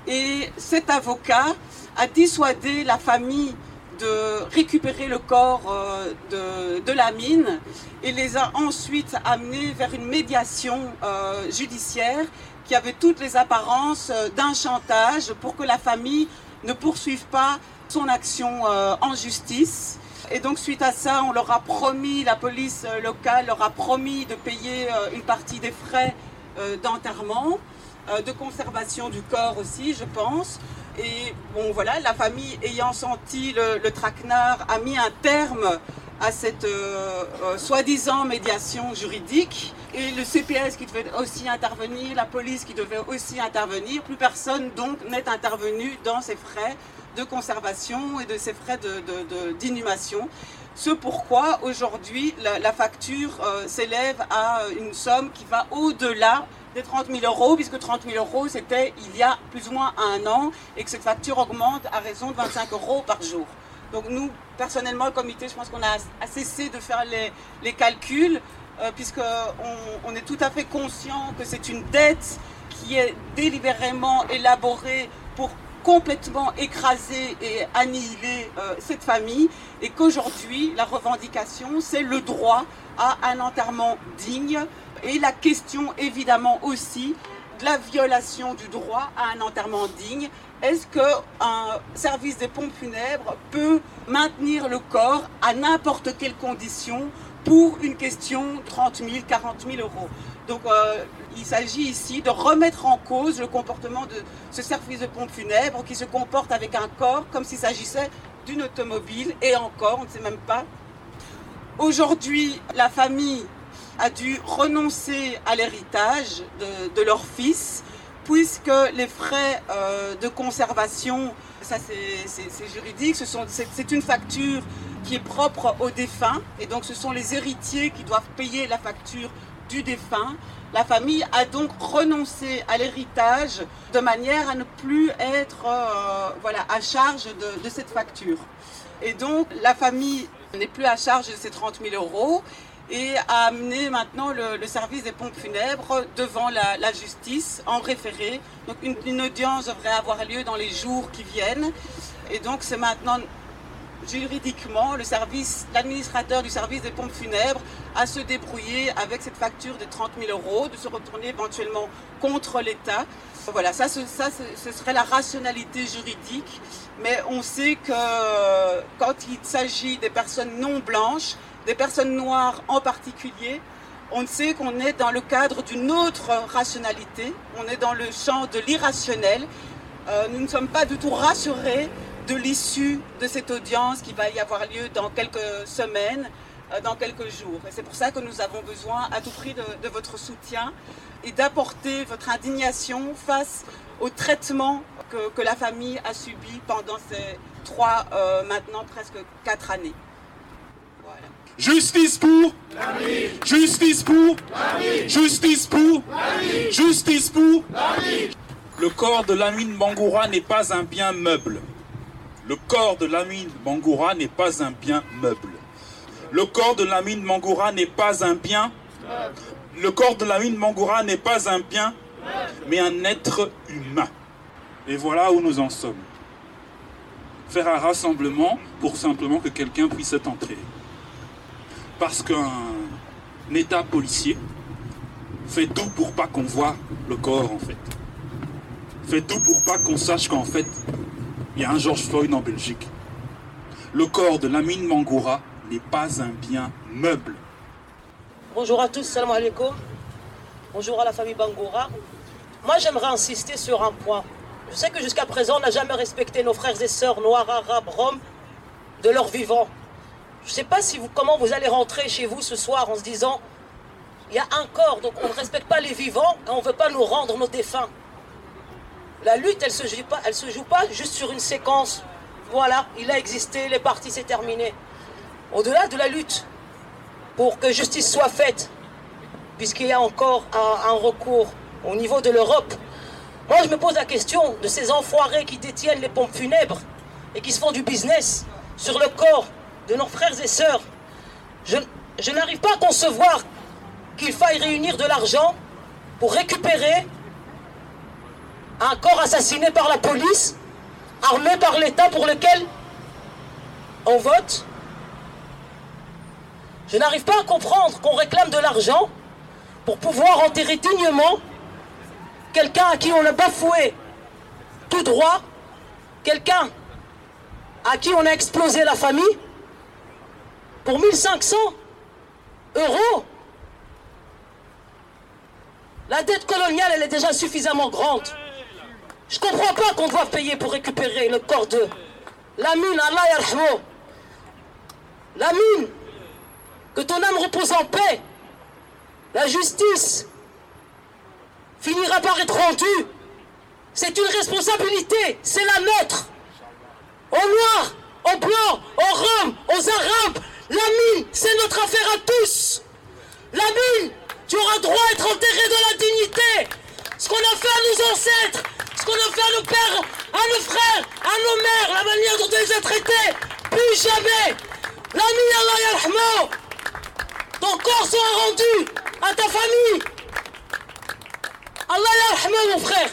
Et cet avocat a dissuadé la famille de récupérer le corps euh, de, de Lamine et les a ensuite amenés vers une médiation euh, judiciaire qui avait toutes les apparences d'un chantage pour que la famille ne poursuive pas son action euh, en justice. Et donc suite à ça, on leur a promis, la police locale leur a promis de payer euh, une partie des frais euh, d'enterrement, de conservation du corps aussi, je pense. Et bon voilà, la famille ayant senti le, le traquenard a mis un terme à cette euh, euh, soi-disant médiation juridique. Et le C P S qui devait aussi intervenir, la police qui devait aussi intervenir. Plus personne donc n'est intervenu dans ces frais de conservation et de ces frais de, de, de, d'inhumation. Ce pourquoi aujourd'hui la, la facture euh, s'élève à une somme qui va au-delà des trente mille euros, puisque trente mille euros c'était il y a plus ou moins un an et que cette facture augmente à raison de vingt-cinq euros par jour. Donc nous, personnellement, le comité, je pense qu'on a, a cessé de faire les, les calculs, euh, puisqu'on on est tout à fait conscient que c'est une dette qui est délibérément élaborée pour complètement écraser et annihiler euh, cette famille, et qu'aujourd'hui, la revendication, c'est le droit à un enterrement digne, et la question, évidemment, aussi de la violation du droit à un enterrement digne. Est-ce qu'un service des pompes funèbres peut maintenir le corps à n'importe quelle condition pour une question de trente mille, quarante mille euros? Donc euh, il s'agit ici de remettre en cause le comportement de ce service de pompes funèbres qui se comporte avec un corps comme s'il s'agissait d'une automobile, et encore, on ne sait même pas. Aujourd'hui, la famille a dû renoncer à l'héritage de, de leur fils, puisque les frais euh, de conservation, ça c'est, c'est, c'est juridique, ce sont, c'est, c'est une facture qui est propre au défunt, et donc ce sont les héritiers qui doivent payer la facture du défunt. La famille a donc renoncé à l'héritage de manière à ne plus être euh, voilà, à charge de, de cette facture. Et donc la famille n'est plus à charge de ces trente mille euros, et a amené maintenant le, le service des pompes funèbres devant la, la justice en référé. Donc une, une audience devrait avoir lieu dans les jours qui viennent. Et donc c'est maintenant juridiquement le service, l'administrateur du service des pompes funèbres à se débrouiller avec cette facture de trente mille euros, de se retourner éventuellement contre l'État. Voilà, ça, ce, ça ce serait la rationalité juridique. Mais on sait que quand il s'agit des personnes non blanches, des personnes noires en particulier, on sait qu'on est dans le cadre d'une autre rationalité, on est dans le champ de l'irrationnel. Euh, nous ne sommes pas du tout rassurés de l'issue de cette audience qui va y avoir lieu dans quelques semaines, euh, dans quelques jours. Et c'est pour ça que nous avons besoin à tout prix de, de votre soutien et d'apporter votre indignation face au traitement que, que la famille a subi pendant ces trois, euh, maintenant presque quatre années. Justice pour Lamine. Justice pour Lamine. Justice pour Lamine. Justice pour Lamine. Le corps de Lamine Bangoura n'est pas un bien meuble. Le corps de Lamine Bangoura n'est pas un bien meuble. Le corps de Lamine Bangoura n'est pas un bien. Le corps de Lamine Bangoura n'est pas un bien, mais un être humain. Et voilà où nous en sommes. Faire un rassemblement pour simplement que quelqu'un puisse être entré. Parce qu'un état policier fait tout pour pas qu'on voit le corps en fait. Fait tout pour pas qu'on sache qu'en fait, il y a un George Floyd en Belgique. Le corps de Lamine Bangoura n'est pas un bien meuble. Bonjour à tous, salam alaikum. Bonjour à la famille Bangoura. Moi j'aimerais insister sur un point. Je sais que jusqu'à présent on n'a jamais respecté nos frères et sœurs noirs, arabes, roms de leur vivant. Je ne sais pas si vous, comment vous allez rentrer chez vous ce soir en se disant il y a un corps, donc on ne respecte pas les vivants et on ne veut pas nous rendre nos défunts. La lutte, elle ne se joue pas, elle se joue pas juste sur une séquence. Voilà, il a existé, les parties, c'est terminé. Au-delà de la lutte, pour que justice soit faite, puisqu'il y a encore un, un recours au niveau de l'Europe, moi je me pose la question de ces enfoirés qui détiennent les pompes funèbres et qui se font du business sur le corps de nos frères et sœurs. Je, je n'arrive pas à concevoir qu'il faille réunir de l'argent pour récupérer un corps assassiné par la police, armé par l'État pour lequel on vote. Je n'arrive pas à comprendre qu'on réclame de l'argent pour pouvoir enterrer dignement quelqu'un à qui on a bafoué tout droit, quelqu'un à qui on a explosé la famille, pour mille cinq cents euros. La dette coloniale, elle est déjà suffisamment grande. Je comprends pas qu'on doive payer pour récupérer le corps de Lamine, Allah yarhamou. Lamine, que ton âme repose en paix. La justice finira par être rendue. C'est une responsabilité, c'est la nôtre. Aux Noirs, aux Blancs, aux Roms, aux Arabes, Lamine, c'est notre affaire à tous. Lamine, tu auras droit à être enterré dans la dignité. Ce qu'on a fait à nos ancêtres, ce qu'on a fait à nos pères, à nos frères, à nos mères, la manière dont ils ont traités, plus jamais. Lamine, Allah yarhamou. Ton corps sera rendu à ta famille. Allah yarhamou, mon frère.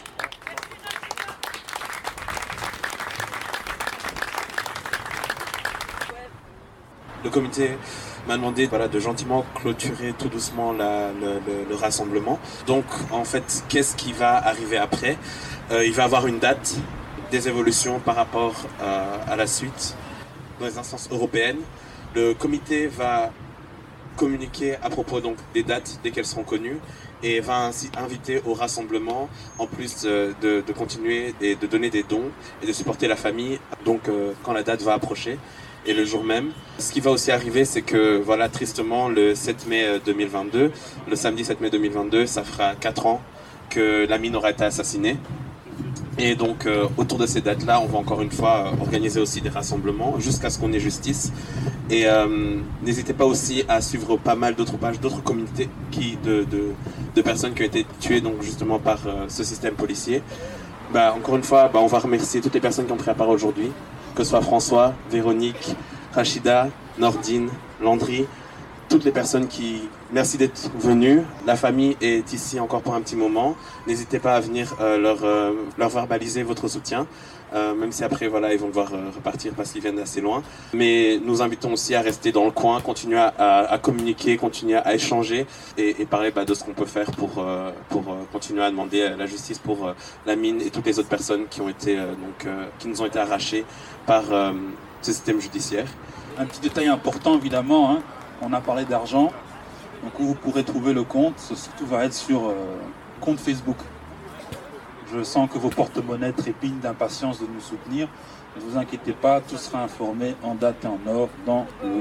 Le comité m'a demandé voilà, de gentiment clôturer tout doucement la, le, le, le rassemblement. Donc en fait, qu'est-ce qui va arriver après? euh, Il va y avoir une date, des évolutions par rapport euh, à la suite dans les instances européennes. Le comité va communiquer à propos donc, des dates dès qu'elles seront connues et va ainsi inviter au rassemblement en plus de, de, de continuer et de donner des dons et de supporter la famille donc euh, quand la date va approcher. Et le jour même. Ce qui va aussi arriver, c'est que, voilà, tristement, le sept mai deux mille vingt-deux, le samedi sept mai deux mille vingt-deux, ça fera quatre ans que Lamine aura été assassiné. Et donc, euh, autour de ces dates-là, on va encore une fois euh, organiser aussi des rassemblements jusqu'à ce qu'on ait justice. Et euh, n'hésitez pas aussi à suivre pas mal d'autres pages, d'autres communautés qui, de, de, de personnes qui ont été tuées donc, justement par euh, ce système policier. Bah, encore une fois, bah, on va remercier toutes les personnes qui ont pris la parole aujourd'hui. Que ce soit François, Véronique, Rachida, Nordine, Landry, toutes les personnes qui... Merci d'être venus. La famille est ici encore pour un petit moment. N'hésitez pas à venir euh, leur, euh, leur verbaliser votre soutien, euh, même si après voilà, ils vont devoir euh, repartir parce qu'ils viennent d'assez loin. Mais nous invitons aussi à rester dans le coin, continuer à, à, à communiquer, continuer à échanger et, et parler bah, de ce qu'on peut faire pour, euh, pour euh, continuer à demander la justice pour euh, Lamine et toutes les autres personnes qui, ont été, euh, donc, euh, qui nous ont été arrachées par euh, ce système judiciaire. Un petit détail important évidemment, hein, on a parlé d'argent, donc où vous pourrez trouver le compte, tout va être sur euh, compte Facebook. Je sens que vos porte-monnaies trépignent d'impatience de nous soutenir, ne vous inquiétez pas, tout sera informé en date et en heure dans le...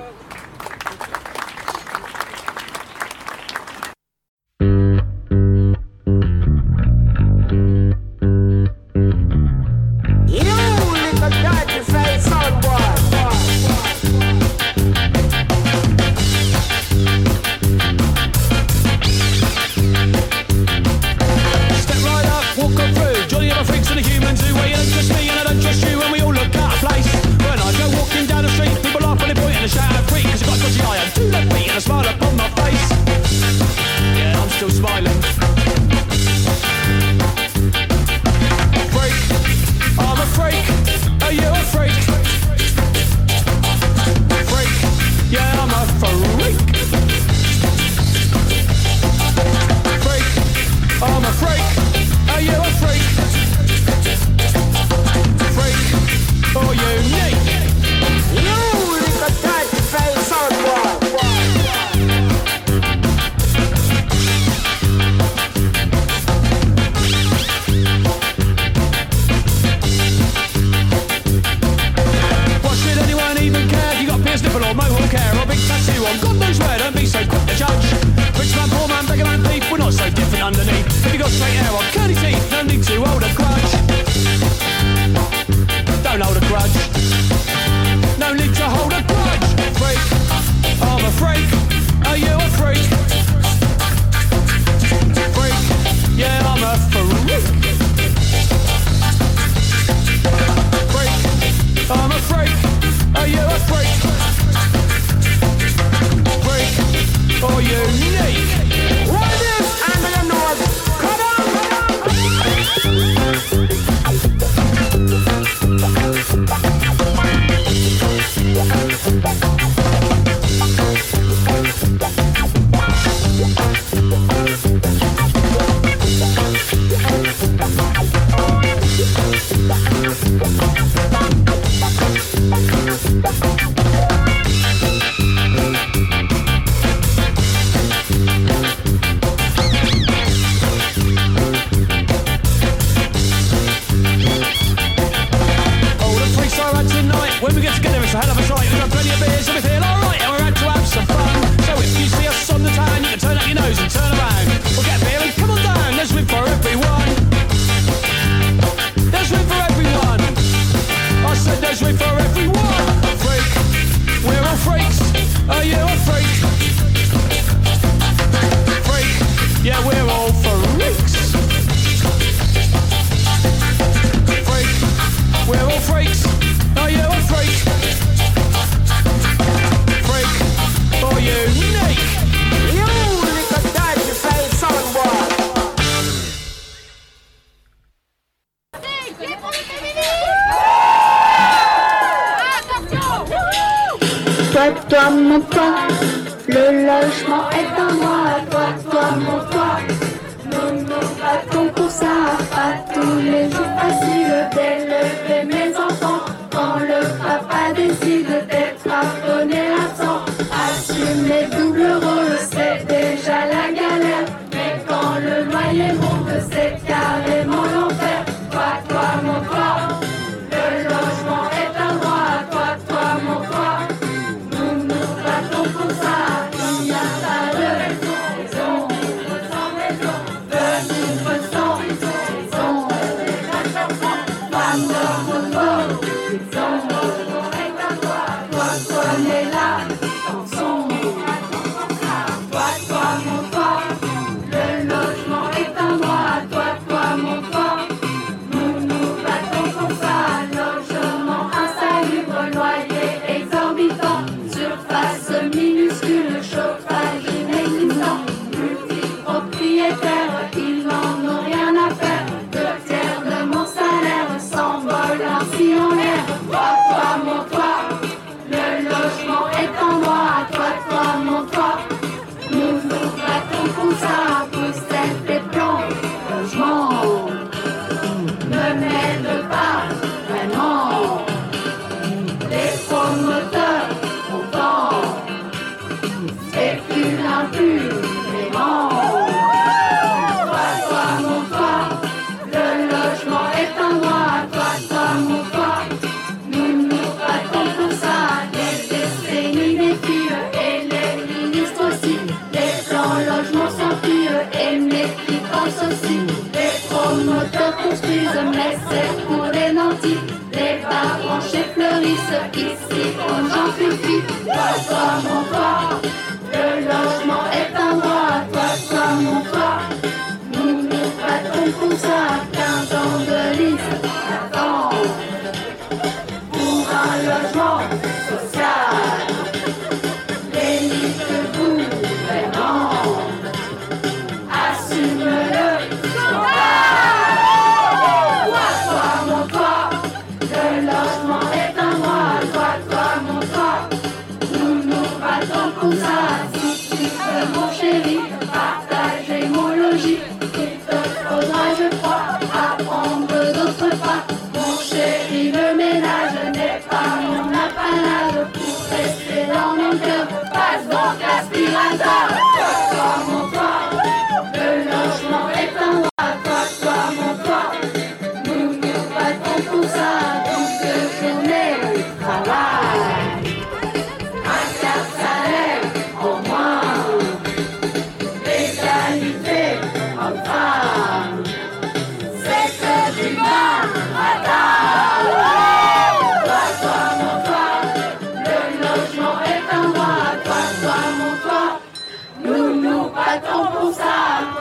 toi, toi, mon toi. Le logement est un droit à toi, toi, mon toi. Nous nous battons pour ça, pas tous les jours facile d'élever mes enfants. Quand le papa décide d'être abonné absent, assumer double rôle, c'est déjà la galère. Mais quand le loyer monte, c'est carrément l'enfer. Toi, toi, mon toi, le logement est un droit à toi, toi, mon toi. Nous nous battons pour ça, il n'y a pas de raison. Raison, sans raison, de nous sans raison. Toi, toi, mon toi, raison, est un droit, toi, toi, mais là, dansons. Toi, toi, mon toi, le logement est un droit, toi, toi, mon toi. Nous nous battons pour ça, logement insalubre, loyer exorbitant, surface minuscule, chauffage inexistant, multipropriétaires, ils n'en ont rien à faire. Deux tiers de mon salaire s'envolent ainsi en l'air. Toi, toi, mon toi, le logement est un droit, toi, toi, mon toi. Nous nous battons pour ça, pour cette plans, logement. Ne m'aide pas, vraiment. Les promoteurs, on vend. Spécule impunément. Toi, toi, mon toi, le logement est un droit. Toi, toi, mon toi, nous nous battons pour ça. Les décennies défilent et les ministres aussi. Les plans logements s'enfuient et mes pensent aussi. Les promoteurs construisent, mais c'est pour les nantis. Les bars branchés fleurissent ici, comme j'en fuis. Toi, toi, mon toi, le logement est un droit. Toi, toi, mon toi, nous nous battons pour ça. Quinze ans de liste d'attente pour un logement social. L'élite gouvernante assume-le. Toi, toi, mon toi, le logement est un droit. Toi, toi, mon toi, nous nous battons pour ça. Si tu veux, mon chéri, partager mon logis, il te faudra, je crois, apprendre d'autres pas. Mon chéri, le ménage n'est pas mon apanage. Pour rester dans mon cœur, passe donc l'aspirateur. Toi, toi, mon toi, le logement est un droit. Toi, toi, mon toi, nous nous battons pour ça. Toute journée, travail, un quart salaire au moins. L'égalité homme-femme, c'est que du mal matin. Toi, toi, mon toi, le logement est un droit. Toi, toi, mon toi, nous nous battons pour ça.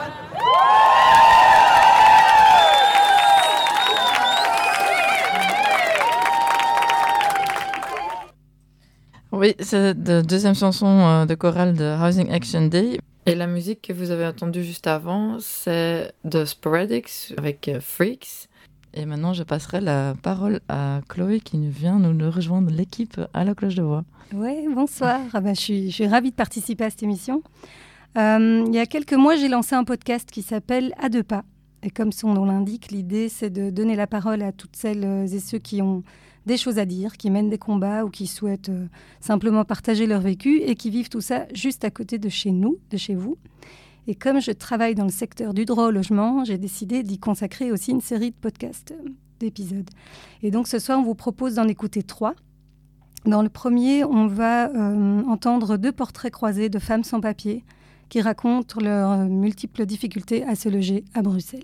Oui, c'est la deuxième chanson de chorale de Housing Action Day. Et la musique que vous avez entendue juste avant, c'est The Sporadics avec Freaks. Et maintenant, je passerai la parole à Chloé qui vient nous, nous rejoindre l'équipe à la cloche de bois. Oui, bonsoir. Ah bah, je, suis, je suis ravie de participer à cette émission. Euh, il y a quelques mois, j'ai lancé un podcast qui s'appelle À deux pas. Et comme son nom l'indique, l'idée, c'est de donner la parole à toutes celles et ceux qui ont des choses à dire, qui mènent des combats ou qui souhaitent euh, simplement partager leur vécu et qui vivent tout ça juste à côté de chez nous, de chez vous. Et comme je travaille dans le secteur du droit au logement, j'ai décidé d'y consacrer aussi une série de podcasts, euh, d'épisodes. Et donc ce soir, on vous propose d'en écouter trois. Dans le premier, on va euh, entendre deux portraits croisés de femmes sans papier qui racontent leurs multiples difficultés à se loger à Bruxelles.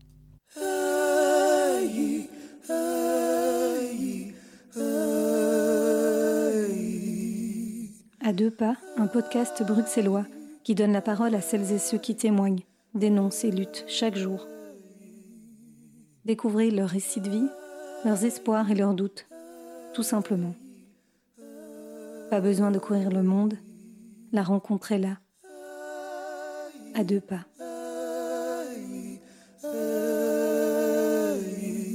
Hey, hey, hey. À deux pas, un podcast bruxellois qui donne la parole à celles et ceux qui témoignent, dénoncent et luttent chaque jour. Découvrez leurs récits de vie, leurs espoirs et leurs doutes, tout simplement. Pas besoin de courir le monde, la rencontre est là. À deux pas.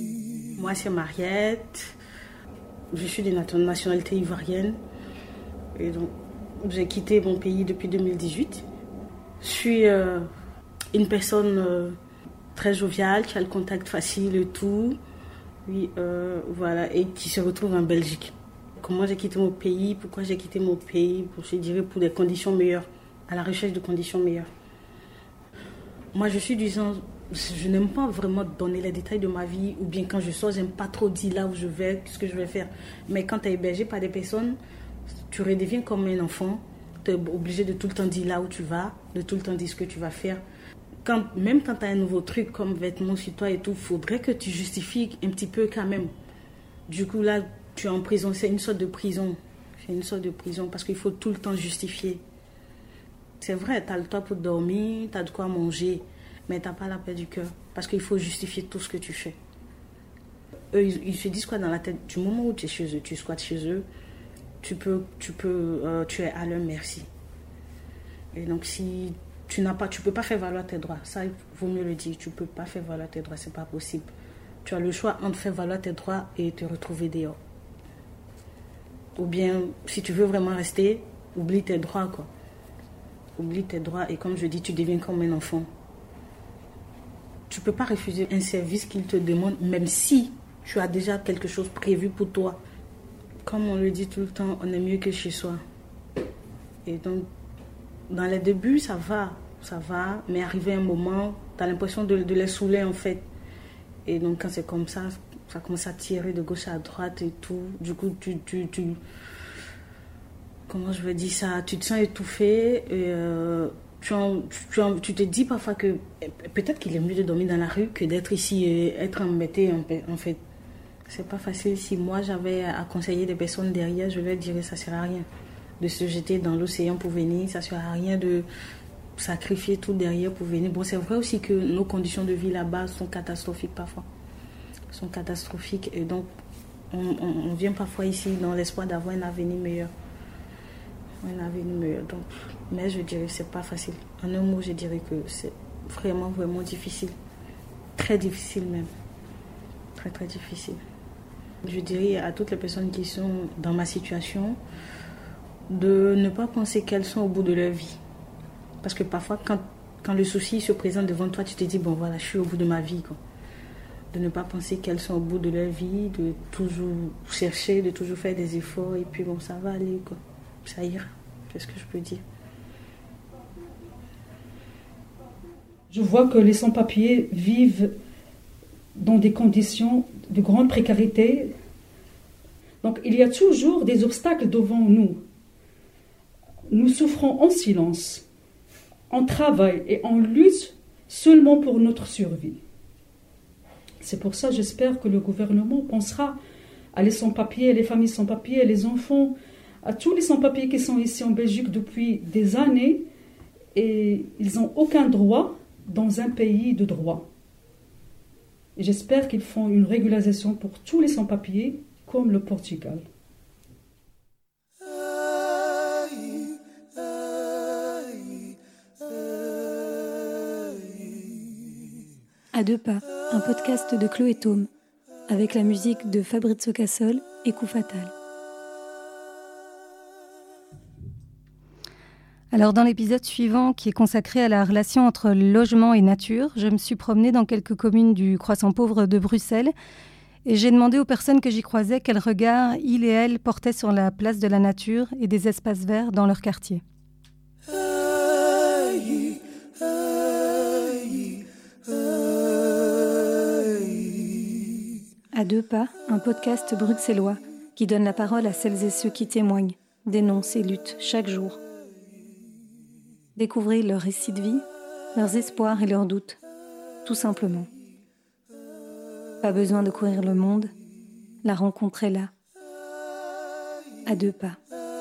Moi, c'est Mariette. Je suis de nationalité ivoirienne. Et donc, j'ai quitté mon pays depuis deux mille dix-huit. Je suis euh, une personne euh, très joviale, qui a le contact facile et tout. Oui, euh, voilà, et qui se retrouve en Belgique. Comment j'ai quitté mon pays? Pourquoi j'ai quitté mon pays? Pour, je dirais pour des conditions meilleures, à la recherche de conditions meilleures. Moi, je suis du genre, je n'aime pas vraiment donner les détails de ma vie, ou bien quand je sors, j'aime pas trop dire là où je vais, ce que je vais faire. Mais quand tu es hébergé par des personnes, tu redeviens comme un enfant. Tu es obligé de tout le temps dire là où tu vas, de tout le temps dire ce que tu vas faire. Quand, même quand tu as un nouveau truc comme vêtements sur toi et tout, il faudrait que tu justifies un petit peu quand même. Du coup, là, tu es en prison. C'est une sorte de prison. C'est une sorte de prison parce qu'il faut tout le temps justifier. C'est vrai, tu as le toit pour dormir, tu as de quoi manger, mais tu n'as pas la paix du cœur parce qu'il faut justifier tout ce que tu fais. Eux, ils, ils se disent quoi dans la tête? Du moment où tu es chez eux, tu squattes chez eux, tu, peux, tu, peux, euh, tu es à leur merci. Et donc, si tu n'as pas, tu peux pas faire valoir tes droits, ça, il vaut mieux le dire, tu peux pas faire valoir tes droits, c'est pas possible. Tu as le choix entre faire valoir tes droits et te retrouver dehors. Ou bien, si tu veux vraiment rester, oublie tes droits, quoi. Oublie tes droits et comme je dis, tu deviens comme un enfant. Tu ne peux pas refuser un service qu'il te demande, même si tu as déjà quelque chose prévu pour toi. Comme on le dit tout le temps, on est mieux que chez soi. Et donc, dans les débuts, ça va, ça va, mais arrivé un moment, tu as l'impression de, de les saouler en fait. Et donc, quand c'est comme ça, ça commence à tirer de gauche à droite et tout. Du coup, tu... tu, tu comment je veux dire ça, tu te sens étouffé et euh, tu, en, tu, en, tu te dis parfois que peut-être qu'il est mieux de dormir dans la rue que d'être ici et être embêté en, en fait. C'est pas facile. Si moi j'avais à conseiller des personnes derrière, je leur dirais ça sert à rien de se jeter dans l'océan pour venir, ça sert à rien de sacrifier tout derrière pour venir. Bon, c'est vrai aussi que nos conditions de vie là-bas sont catastrophiques parfois, sont catastrophiques et donc on, on, on vient parfois ici dans l'espoir d'avoir un avenir meilleur. Un avenir meilleur. Donc, mais je dirais que c'est pas facile. En un mot, je dirais que c'est vraiment, vraiment difficile. Très difficile même. Très, très difficile. Je dirais à toutes les personnes qui sont dans ma situation de ne pas penser qu'elles sont au bout de leur vie. Parce que parfois, quand, quand le souci se présente devant toi, tu te dis, bon voilà, je suis au bout de ma vie, quoi. De ne pas penser qu'elles sont au bout de leur vie, de toujours chercher, de toujours faire des efforts, et puis bon, ça va aller, quoi. Ça ira, c'est ce que je peux dire. Je vois que les sans-papiers vivent dans des conditions de grande précarité. Donc il y a toujours des obstacles devant nous. Nous souffrons en silence, on travaille et on lutte seulement pour notre survie. C'est pour ça, j'espère que le gouvernement pensera à les sans-papiers, les familles sans-papiers, les enfants, à tous les sans-papiers qui sont ici en Belgique depuis des années et ils n'ont aucun droit dans un pays de droit. Et j'espère qu'ils font une régularisation pour tous les sans-papiers comme le Portugal. À deux pas, un podcast de Chloé Thaume, avec la musique de Fabrizio Cassol et Coup Fatal. Alors dans l'épisode suivant, qui est consacré à la relation entre logement et nature, je me suis promenée dans quelques communes du croissant pauvre de Bruxelles et j'ai demandé aux personnes que j'y croisais quel regard ils et elles portaient sur la place de la nature et des espaces verts dans leur quartier. À deux pas, un podcast bruxellois qui donne la parole à celles et ceux qui témoignent, dénoncent et luttent chaque jour. Découvrez leurs récits de vie, leurs espoirs et leurs doutes, tout simplement. Pas besoin de courir le monde, la rencontre est là, à deux pas.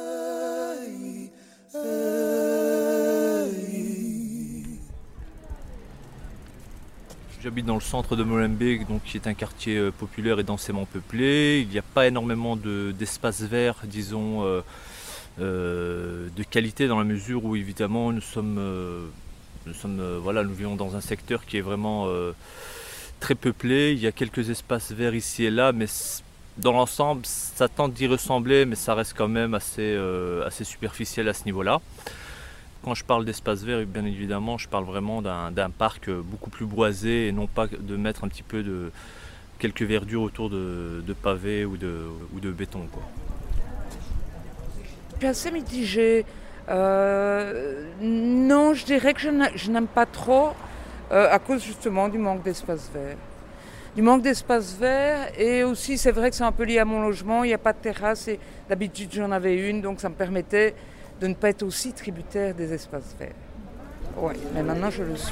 J'habite dans le centre de Molenbeek, donc qui est un quartier euh, populaire et densément peuplé. Il n'y a pas énormément de, d'espaces verts, disons, euh, euh, de qualité dans la mesure où évidemment nous sommes, euh, nous sommes, euh, voilà, nous vivons dans un secteur qui est vraiment euh, très peuplé. Il y a quelques espaces verts ici et là, mais dans l'ensemble, ça tente d'y ressembler, mais ça reste quand même assez, euh, assez superficiel à ce niveau-là. Quand je parle d'espace vert, bien évidemment, je parle vraiment d'un, d'un parc beaucoup plus boisé et non pas de mettre un petit peu de quelques verdures autour de, de pavés ou de, ou de béton, quoi. Je suis assez mitigée. Euh, non, je dirais que je, n'a, je n'aime pas trop euh, à cause justement du manque d'espace vert. Du manque d'espace vert et aussi c'est vrai que c'est un peu lié à mon logement, il n'y a pas de terrasse et d'habitude j'en avais une, donc ça me permettait de ne pas être aussi tributaire des espaces verts. Oui, mais maintenant je le suis.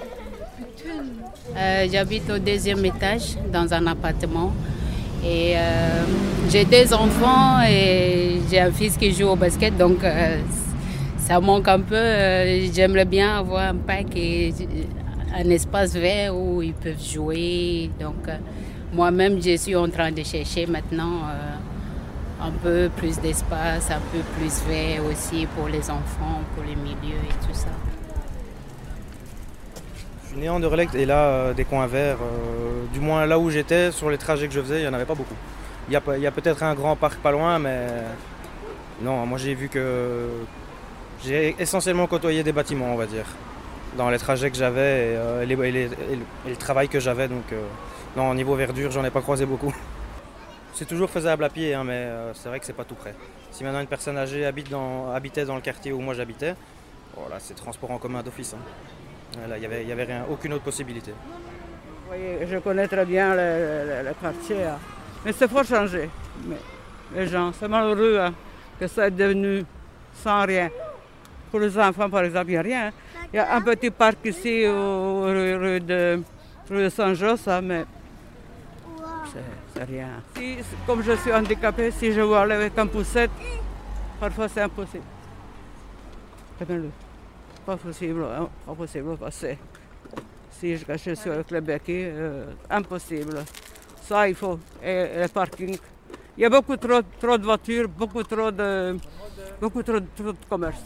Euh, j'habite au deuxième étage dans un appartement et euh, j'ai deux enfants et j'ai un fils qui joue au basket, donc euh, ça manque un peu. Euh, j'aimerais bien avoir un parc et un espace vert où ils peuvent jouer. Donc euh, moi-même je suis en train de chercher maintenant euh, un peu plus d'espace, un peu plus vert aussi pour les enfants, pour les milieux et tout ça. Je suis né en Anderlecht et là, euh, des coins verts, euh, du moins là où j'étais, sur les trajets que je faisais, il n'y en avait pas beaucoup. Il y a, il y a peut-être un grand parc pas loin, mais non, moi j'ai vu que j'ai essentiellement côtoyé des bâtiments, on va dire, dans les trajets que j'avais et, euh, et, les, et, les, et, le, et le travail que j'avais. Donc euh, non, au niveau verdure, j'en ai pas croisé beaucoup. C'est toujours faisable à pied, hein, mais euh, c'est vrai que c'est pas tout près. Si maintenant une personne âgée habite dans, habitait dans le quartier où moi j'habitais, voilà, c'est transport en commun d'office. Hein. Là, il n'y avait, y avait rien, aucune autre possibilité. Vous voyez, je connais très bien le, le, le quartier, hein. Mais c'est fort changé. Mais les gens, c'est malheureux hein, que ça est devenu sans rien. Pour les enfants, par exemple, il n'y a rien. Il y a un petit parc ici, au rue, rue de, rue de Saint-Josse, hein, mais c'est, c'est rien. Si, comme je suis handicapée, si je veux aller avec un poussette, parfois c'est impossible. Regardez-le. Pas possible, hein, pas possible de passer. Si je, je suis avec le béquille, euh, impossible. Ça, il faut. Et, et le parking. Il y a beaucoup trop, trop de voitures, beaucoup trop de, beaucoup trop, trop de commerce.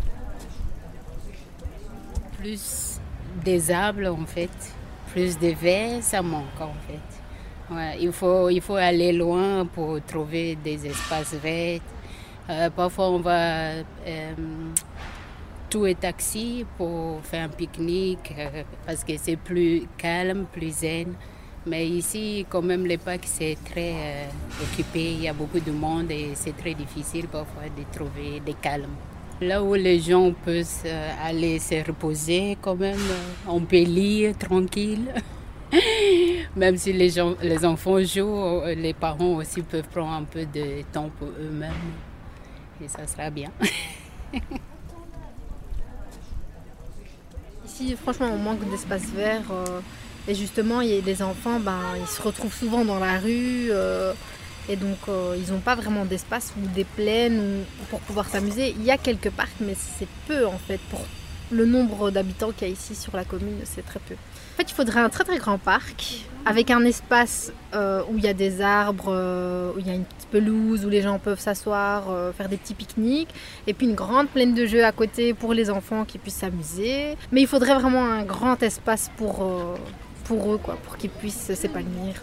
Plus des arbres, en fait. Plus de verre, ça manque, en fait. Ouais, il faut, il faut aller loin pour trouver des espaces verts. Euh, parfois, on va... Euh, tout est taxi pour faire un pique-nique euh, parce que c'est plus calme, plus zen. Mais ici, quand même, le parc c'est très euh, occupé, il y a beaucoup de monde et c'est très difficile parfois de trouver des calmes. Là où les gens peuvent euh, aller se reposer quand même, on peut lire tranquille. Même si les, gens, les enfants jouent, les parents aussi peuvent prendre un peu de temps pour eux-mêmes. Et ça sera bien. Ici, franchement, on manque d'espace vert. Euh, et justement, il y a des enfants, ben, ils se retrouvent souvent dans la rue. Euh, et donc, euh, ils n'ont pas vraiment d'espace ou des plaines ou, pour pouvoir s'amuser. Il y a quelques parcs, mais c'est peu en fait. Pour le nombre d'habitants qu'il y a ici sur la commune, c'est très peu. En fait, il faudrait un très très grand parc avec un espace euh, où il y a des arbres, euh, où il y a une petite pelouse, où les gens peuvent s'asseoir, euh, faire des petits pique-niques. Et puis une grande plaine de jeux à côté pour les enfants qui puissent s'amuser. Mais il faudrait vraiment un grand espace pour, euh, pour eux, quoi, pour qu'ils puissent s'épanouir.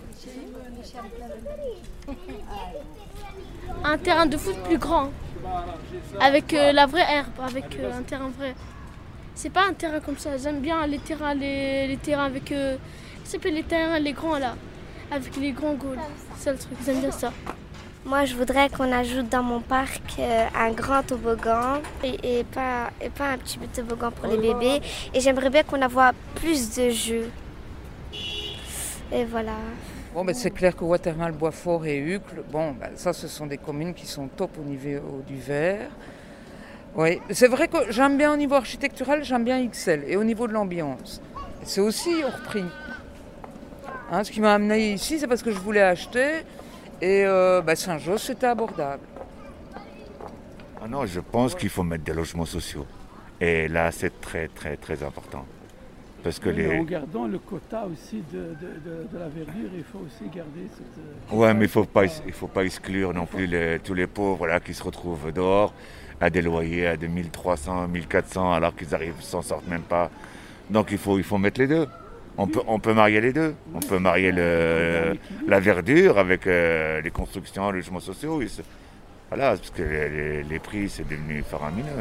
Un terrain de foot plus grand, avec euh, la vraie herbe, avec euh, un terrain vrai. C'est pas un terrain comme ça, j'aime bien les terrains, les, les terrains avec, euh, c'est les terrains, les grands là, avec les grands goals, c'est le truc, j'aime bien ça. Moi je voudrais qu'on ajoute dans mon parc euh, un grand toboggan et, et, pas, et pas un petit toboggan pour les bébés. Et j'aimerais bien qu'on ait plus de jeux. Et voilà. Bon, ben, c'est clair que Watermal, Boisfort et Uccle, bon, ben, ça ce sont des communes qui sont top au niveau du vert. Oui, c'est vrai que j'aime bien au niveau architectural, j'aime bien X L et au niveau de l'ambiance. C'est aussi hors prix. Hein, ce qui m'a amené ici, c'est parce que je voulais acheter et euh, bah, Saint-Josse, c'était abordable. Ah non, je pense qu'il faut mettre des logements sociaux. Et là, c'est très, très, très important. Parce que oui, les... En gardant le quota aussi de, de, de, de la verdure, il faut aussi garder cette... Oui, mais il ne faut pas, il faut pas exclure non plus les, tous les pauvres là, qui se retrouvent dehors à des loyers à de mille trois cents, mille quatre cents alors qu'ils arrivent, s'en sortent même pas. Donc il faut, il faut mettre les deux. On peut, on peut marier les deux. On peut marier le, la verdure avec euh, les constructions, les logements sociaux. Et voilà, parce que les, les, les prix, c'est devenu faramineux.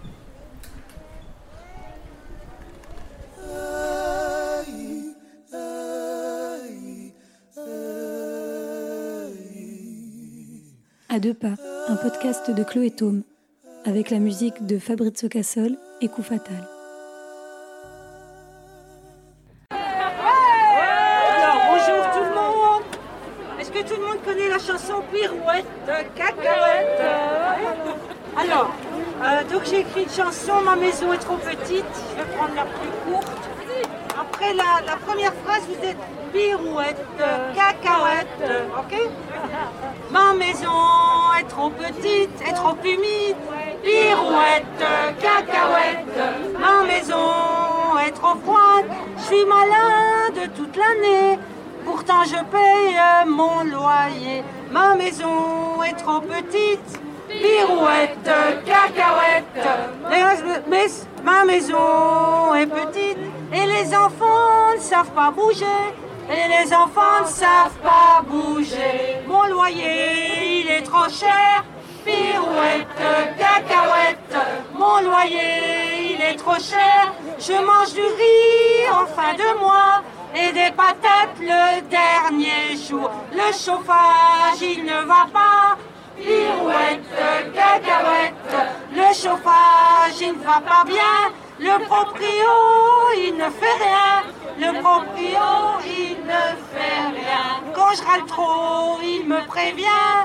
À deux pas, un podcast de Chloé Thaume, avec la musique de Fabrizio Cassol et Coup Fatal. Alors, bonjour tout le monde. Est-ce que tout le monde connaît la chanson Pirouette de Cacahuète? Alors, euh, donc j'ai écrit une chanson, ma maison est trop petite, je vais prendre la plus courte. Après la, la première phrase, vous êtes Pirouette, Cacahuète, ok? Ma maison est trop petite, est trop humide. Pirouette, Cacahuète, ma maison est trop froide. Je suis malade toute l'année, pourtant je paye mon loyer. Ma maison est trop petite. Pirouette, Cacahuète, mais ma maison est petite et les enfants ne savent pas bouger. Et les enfants ne savent pas bouger. Mon loyer, il est trop cher. Pirouette, Cacahuète, mon loyer, il est trop cher. Je mange du riz en fin de mois et des patates le dernier jour. Le chauffage, il ne va pas. Pirouette, Cacahuète, le chauffage, il ne va pas bien. Le proprio, il ne fait rien. Le proprio, il ne fait rien. Quand je râle trop, il me prévient.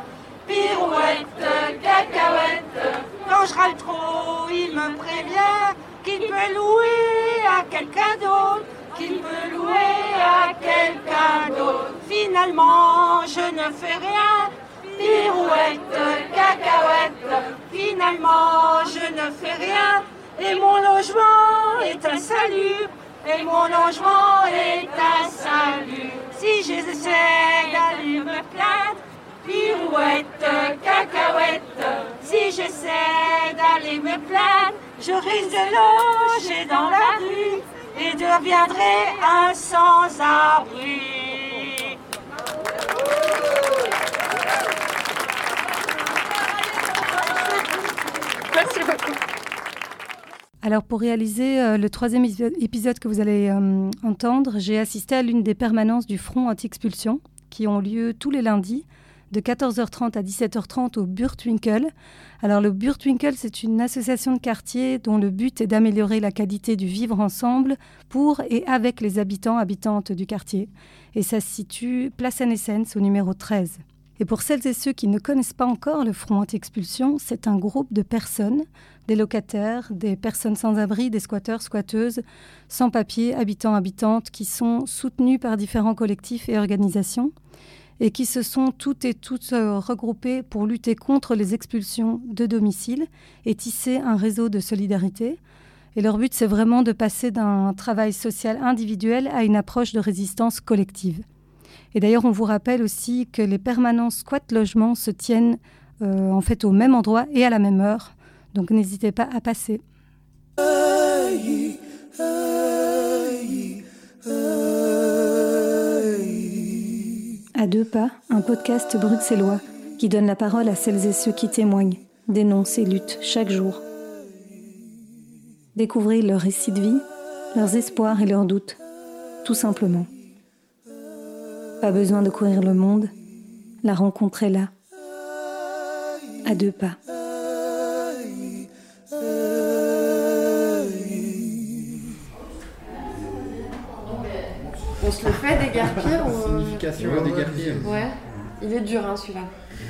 Pirouette, Cacahuète. Quand je râle trop, il me prévient qu'il peut louer à quelqu'un d'autre. Qu'il peut louer à quelqu'un d'autre. Finalement, je ne fais rien. Pirouette, Cacahuète. Finalement, je ne fais rien. Et mon logement est insalubre. Et mon logement est insalubre. Si j'essaie d'aller me plaindre, Pirouette, Cacahuète. Si j'essaie d'aller me plaindre, je risque de loger dans la rue et deviendrai un sans-abri. Merci beaucoup. Alors pour réaliser euh, le troisième épisode que vous allez euh, entendre, j'ai assisté à l'une des permanences du Front anti-expulsion qui ont lieu tous les lundis de quatorze heures trente à dix-sept heures trente au Burtwinkel. Alors le Burtwinkel, c'est une association de quartier dont le but est d'améliorer la qualité du vivre ensemble pour et avec les habitants, habitantes du quartier. Et ça se situe place Seine-et-Sens au numéro treize. Et pour celles et ceux qui ne connaissent pas encore le Front anti-expulsion, c'est un groupe de personnes, des locataires, des personnes sans-abri, des squatteurs, squatteuses, sans-papiers, habitants, habitantes, qui sont soutenus par différents collectifs et organisations et qui se sont toutes et toutes euh, regroupées pour lutter contre les expulsions de domicile et tisser un réseau de solidarité. Et leur but, c'est vraiment de passer d'un travail social individuel à une approche de résistance collective. Et d'ailleurs, on vous rappelle aussi que les permanences squat-logement se tiennent euh, en fait au même endroit et à la même heure. Donc n'hésitez pas à passer. À deux pas, un podcast bruxellois qui donne la parole à celles et ceux qui témoignent, dénoncent et luttent chaque jour. Découvrez leurs récits de vie, leurs espoirs et leurs doutes, tout simplement. Pas besoin de courir le monde, la rencontre est là, à deux pas. On se le fait déguerpir ou... Signification à déguerpir. Ouais, il est dur hein, celui-là.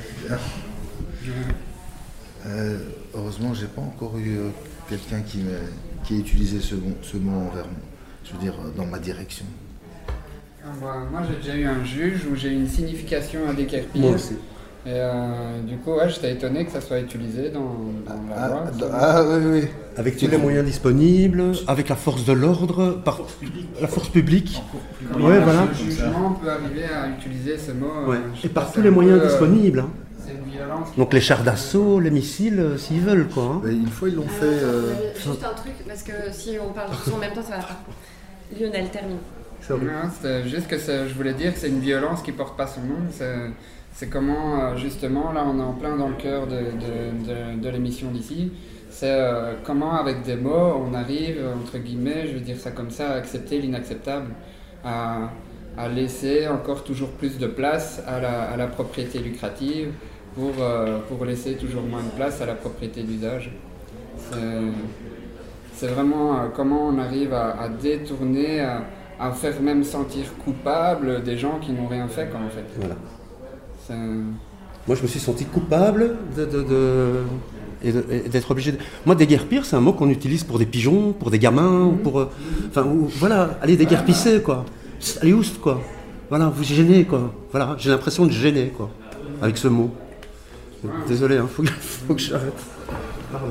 Euh, heureusement, j'ai pas encore eu euh, quelqu'un qui, qui ait utilisé ce, ce mot envers moi, je veux dire, dans ma direction. Moi, j'ai déjà eu un juge où j'ai eu une signification à déguerpir. Moi aussi. Et euh, du coup, ouais, j'étais étonné que ça soit utilisé dans, dans la ah, loi. Ah oui, oui. Avec tous les moyens disponibles, avec la force de l'ordre, par la force publique. Oui, ouais, voilà. Le jugement peut arriver à utiliser ce mot. Ouais. Euh, Et par tous les moyens peu, disponibles. Hein. C'est une violence. Donc les chars d'assaut, les missiles, euh, s'ils veulent, quoi. Hein. Une fois, ils l'ont fait... Euh... Juste un truc, parce que si on parle tous en même temps, ça va pas. Lionel, termine. Non, c'était juste que je voulais dire que c'est une violence qui porte pas son nom. C'est, c'est comment, justement, là on est en plein dans le cœur de, de, de, de l'émission d'ici. C'est euh, comment avec des mots on arrive, entre guillemets, je veux dire ça comme ça, à accepter l'inacceptable, à, à laisser encore toujours plus de place à la, à la propriété lucrative pour, euh, pour laisser toujours moins de place à la propriété d'usage. C'est, c'est vraiment euh, comment on arrive à, à détourner, à, à faire même sentir coupable des gens qui n'ont rien fait, quoi, en fait. Voilà. C'est... Moi, je me suis senti coupable de... de, de... Et, de, et d'être obligé de... Moi, déguerpir, c'est un mot qu'on utilise pour des pigeons, pour des gamins, mmh. pour... Euh, enfin, ou, voilà, allez déguerpisser, quoi. Allez oust, quoi. Voilà, vous gênez, quoi. Voilà, j'ai l'impression de gêner, quoi, avec ce mot. Désolé, hein, faut, que, faut que j'arrête. Pardon.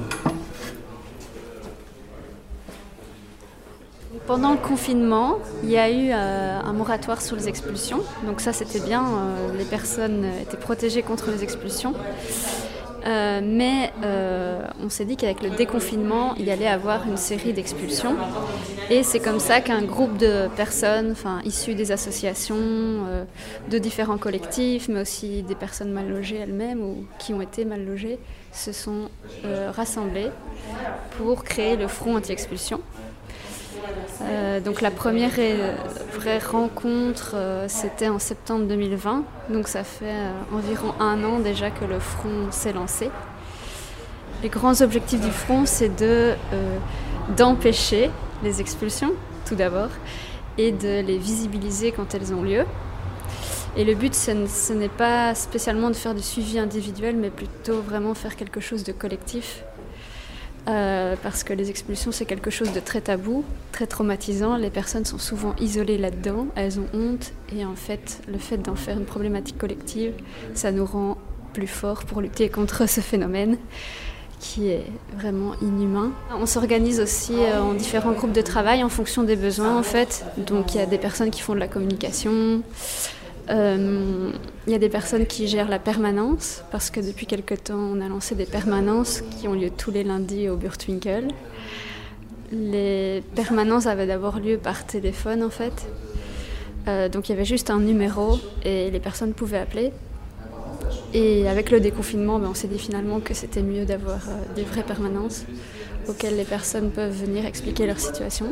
Pendant le confinement, il y a eu euh, un moratoire sur les expulsions. Donc ça, c'était bien, euh, les personnes étaient protégées contre les expulsions. Euh, mais euh, on s'est dit qu'avec le déconfinement, il y allait avoir une série d'expulsions. Et c'est comme ça qu'un groupe de personnes, enfin, issues des associations, euh, de différents collectifs, mais aussi des personnes mal logées elles-mêmes ou qui ont été mal logées, se sont euh, rassemblées pour créer le Front anti-expulsion. Euh, donc la première euh, vraie rencontre, euh, c'était en septembre deux mille vingt, donc ça fait euh, environ un an déjà que le Front s'est lancé. Les grands objectifs du Front, c'est de, euh, d'empêcher les expulsions, tout d'abord, et de les visibiliser quand elles ont lieu. Et le but, ce, ce n'est pas spécialement de faire du suivi individuel, mais plutôt vraiment faire quelque chose de collectif. Euh, parce que les expulsions, c'est quelque chose de très tabou, très traumatisant. Les personnes sont souvent isolées là-dedans, elles ont honte. Et en fait, le fait d'en faire une problématique collective, ça nous rend plus forts pour lutter contre ce phénomène qui est vraiment inhumain. On s'organise aussi en différents groupes de travail en fonction des besoins, en fait. Donc il y a des personnes qui font de la communication. Euh, il y a des personnes qui gèrent la permanence, parce que depuis quelque temps, on a lancé des permanences qui ont lieu tous les lundis au Burtwinkel. Les permanences avaient d'abord lieu par téléphone, en fait. Euh, donc il y avait juste un numéro et les personnes pouvaient appeler. Et avec le déconfinement, ben, on s'est dit finalement que c'était mieux d'avoir euh, des vraies permanences auxquelles les personnes peuvent venir expliquer leur situation.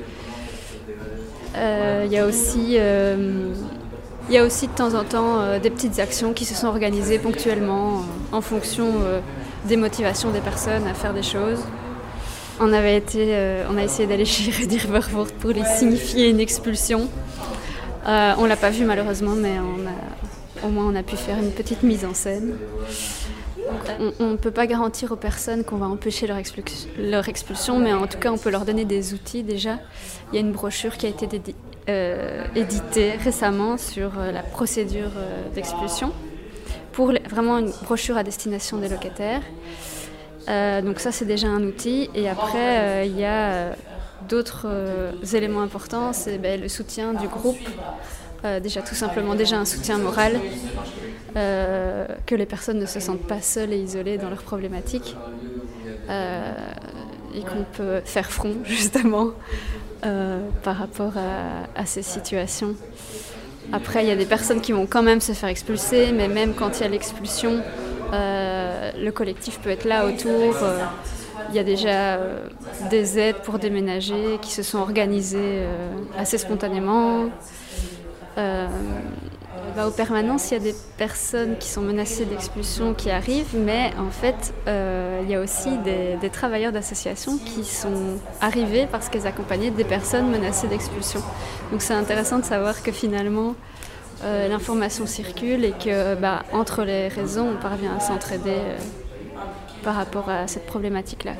Euh, il y a aussi... Euh, Il y a aussi de temps en temps euh, des petites actions qui se sont organisées ponctuellement euh, en fonction euh, des motivations des personnes à faire des choses. On, avait été, euh, on a essayé d'aller chez Redi Rivervoort pour les signifier une expulsion. Euh, on ne l'a pas vu malheureusement, mais on a, au moins on a pu faire une petite mise en scène. On ne peut pas garantir aux personnes qu'on va empêcher leur, expulsion, leur expulsion, mais en tout cas on peut leur donner des outils déjà. Il y a une brochure qui a été dédiée. Euh, édité récemment sur euh, la procédure euh, d'expulsion, pour les, vraiment une brochure à destination des locataires. Euh, donc ça c'est déjà un outil. Et après il euh, y a euh, d'autres euh, éléments importants, c'est ben, le soutien du groupe. Euh, déjà tout simplement déjà un soutien moral, euh, que les personnes ne se sentent pas seules et isolées dans leurs problématiques, euh, et qu'on peut faire front justement Euh, par rapport à, à ces situations. Après, il y a des personnes qui vont quand même se faire expulser, mais même quand il y a l'expulsion, euh, le collectif peut être là autour. Euh, il y a déjà euh, des aides pour déménager qui se sont organisées euh, assez spontanément. Euh, bah, aux permanences, il y a des personnes qui sont menacées d'expulsion qui arrivent, mais en fait, euh, il y a aussi des, des travailleurs d'associations qui sont arrivés parce qu'ils accompagnaient des personnes menacées d'expulsion. Donc c'est intéressant de savoir que finalement, euh, l'information circule et que bah, entre les réseaux, on parvient à s'entraider euh, par rapport à cette problématique-là.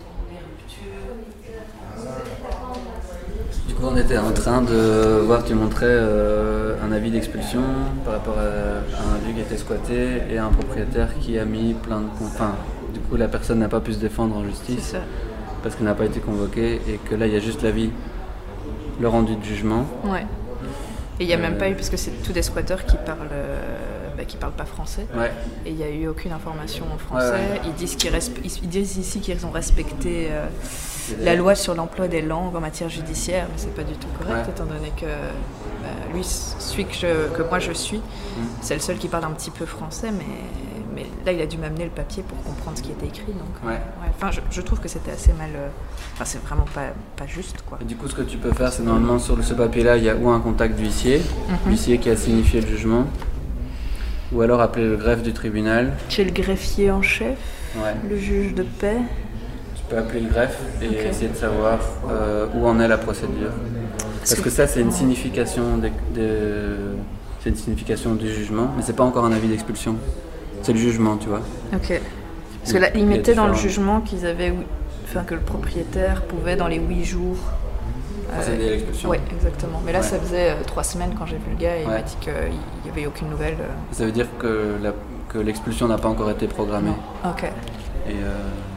Du coup, on était en train de voir, tu montrais euh, un avis d'expulsion par rapport à, à un lieu qui était squatté et un propriétaire qui a mis plein de... Enfin, du coup, la personne n'a pas pu se défendre en justice parce qu'elle n'a pas été convoquée et que là, il y a juste l'avis, le rendu de jugement. Ouais. Et il n'y a euh... même pas eu, parce que c'est tous des squatteurs qui parlent, euh, bah, qui parlent pas français. Ouais. Et il n'y a eu aucune information en français. Ouais, ouais. Ils disent qu'ils resp... ils disent ici qu'ils ont respecté... Euh, la loi sur l'emploi des langues en matière judiciaire, mais c'est pas du tout correct, Ouais. étant donné que bah, lui, celui que, je, que moi je suis, Mm. c'est le seul qui parle un petit peu français, mais, mais là il a dû m'amener le papier pour comprendre ce qui était écrit. Donc, Ouais. euh, ouais. Enfin, je, je trouve que c'était assez mal. euh, Enfin, c'est vraiment pas, pas juste, quoi. Et du coup, ce que tu peux faire, c'est normalement sur ce papier-là, il y a ou un contact d'huissier, Mhm. l'huissier qui a signifié le jugement, ou alors appeler le greffe du tribunal. Chez le greffier en chef, Ouais. le juge de paix. Tu peux appeler le greffe et Ok. essayer de savoir euh, où en est la procédure. Parce que- que ça, c'est une signification de, de- c'est une signification du jugement, mais c'est pas encore un avis d'expulsion. C'est le jugement, tu vois. Ok. Parce que là, Il y ils a mettaient dans le différents- jugement qu'ils avaient, enfin, que le propriétaire pouvait dans les huit jours procéder à l'expulsion. Oui, exactement. Mais là, Ouais. ça faisait euh, trois semaines quand j'ai vu le gars et il Ouais. m'a dit qu'il n'y avait aucune nouvelle. euh. Ça veut dire que, la- que l'expulsion n'a pas encore été programmée. Ok. Et euh,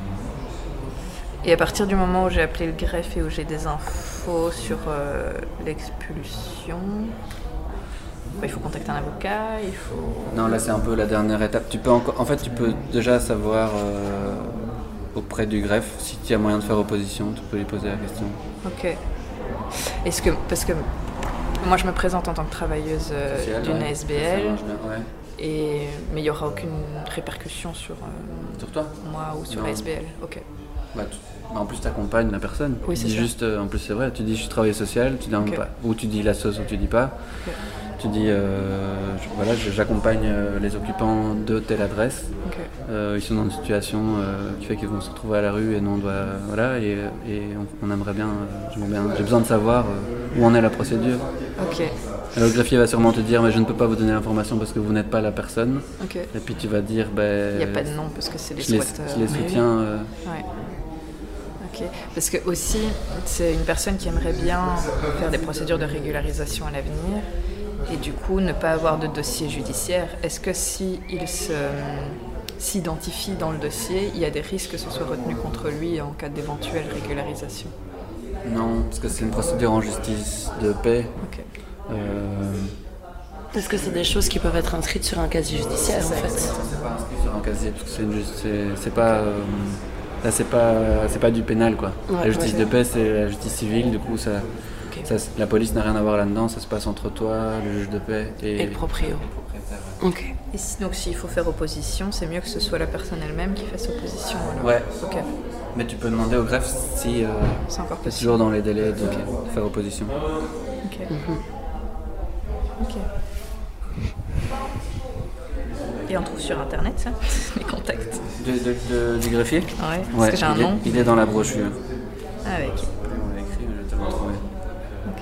Et à partir du moment où j'ai appelé le greffe et où j'ai des infos sur euh, l'expulsion, bah, il faut contacter un avocat, il faut... non, là c'est un peu la dernière étape. Tu peux encore, en fait, tu peux déjà savoir euh, auprès du greffe si tu as moyen de faire opposition. Tu peux lui poser la question. Ok. Est-ce que... Parce que moi, je me présente en tant que travailleuse euh, Sociale, d'une ouais. A S B Ça L. marche bien, ouais. Et... Mais il n'y aura aucune répercussion sur, euh, Sur toi moi ou sur Non. l'A S B L. Ok. Bah, tu- bah, en plus, tu accompagnes la personne. Oui, tu c'est dis ça. juste, euh, en plus, c'est vrai, tu dis je suis travailleuse sociale, tu dis Ok. pas, ou tu dis la sauce ou tu dis pas. Ok. Tu dis euh, je- voilà, je- j'accompagne euh, les occupants de telle adresse. Ok. Euh, ils sont dans une situation euh, qui fait qu'ils vont se retrouver à la rue et nous on doit voilà et, et on, on aimerait bien, euh, j'aimerais bien- j'ai besoin de savoir euh, où en est la procédure. Ok. Alors le greffier va sûrement te dire mais je ne peux pas vous donner l'information parce que vous n'êtes pas la personne. Ok. Et puis tu vas dire ben Il n'y a pas de nom parce que c'est des je les, squatteurs. je les Mais oui. soutiens. euh, Ouais. Ok. Parce que aussi, c'est une personne qui aimerait bien faire des procédures de régularisation à l'avenir et du coup ne pas avoir de dossier judiciaire. Est-ce que si il se s'identifie dans le dossier, il y a des risques que ce soit retenu contre lui en cas d'éventuelle régularisation? Non, parce que c'est une procédure en justice de paix. Ok. Euh, Parce que c'est des choses qui peuvent être inscrites sur un casier judiciaire en fait. C'est pas inscrit sur un casier, parce que c'est une justice- c'est- c'est pas. euh, là, c'est pas, c'est pas du pénal, quoi. Ouais, la justice ouais. de paix, c'est la justice civile, du coup, ça, ça- la police n'a rien à voir là-dedans, ça se passe entre toi, le juge de paix et, Et le proprio. et le propriétaire, ouais. Ok. Et si, donc s'il faut faire opposition, c'est mieux que ce soit la personne elle-même qui fasse opposition. alors. Ouais. Ok. Mais tu peux demander au greffe si euh, C'est encore t'es possible. toujours dans les délais de Ok. faire opposition. Ok. Ok. Et on trouve sur internet ça, les contacts. De- de- de- du greffier Ouais, parce que j'ai un il est- nom. Il est dans la brochure. Ah ouais, ok. On l'a écrit, mais je vais te le retrouver. Ok.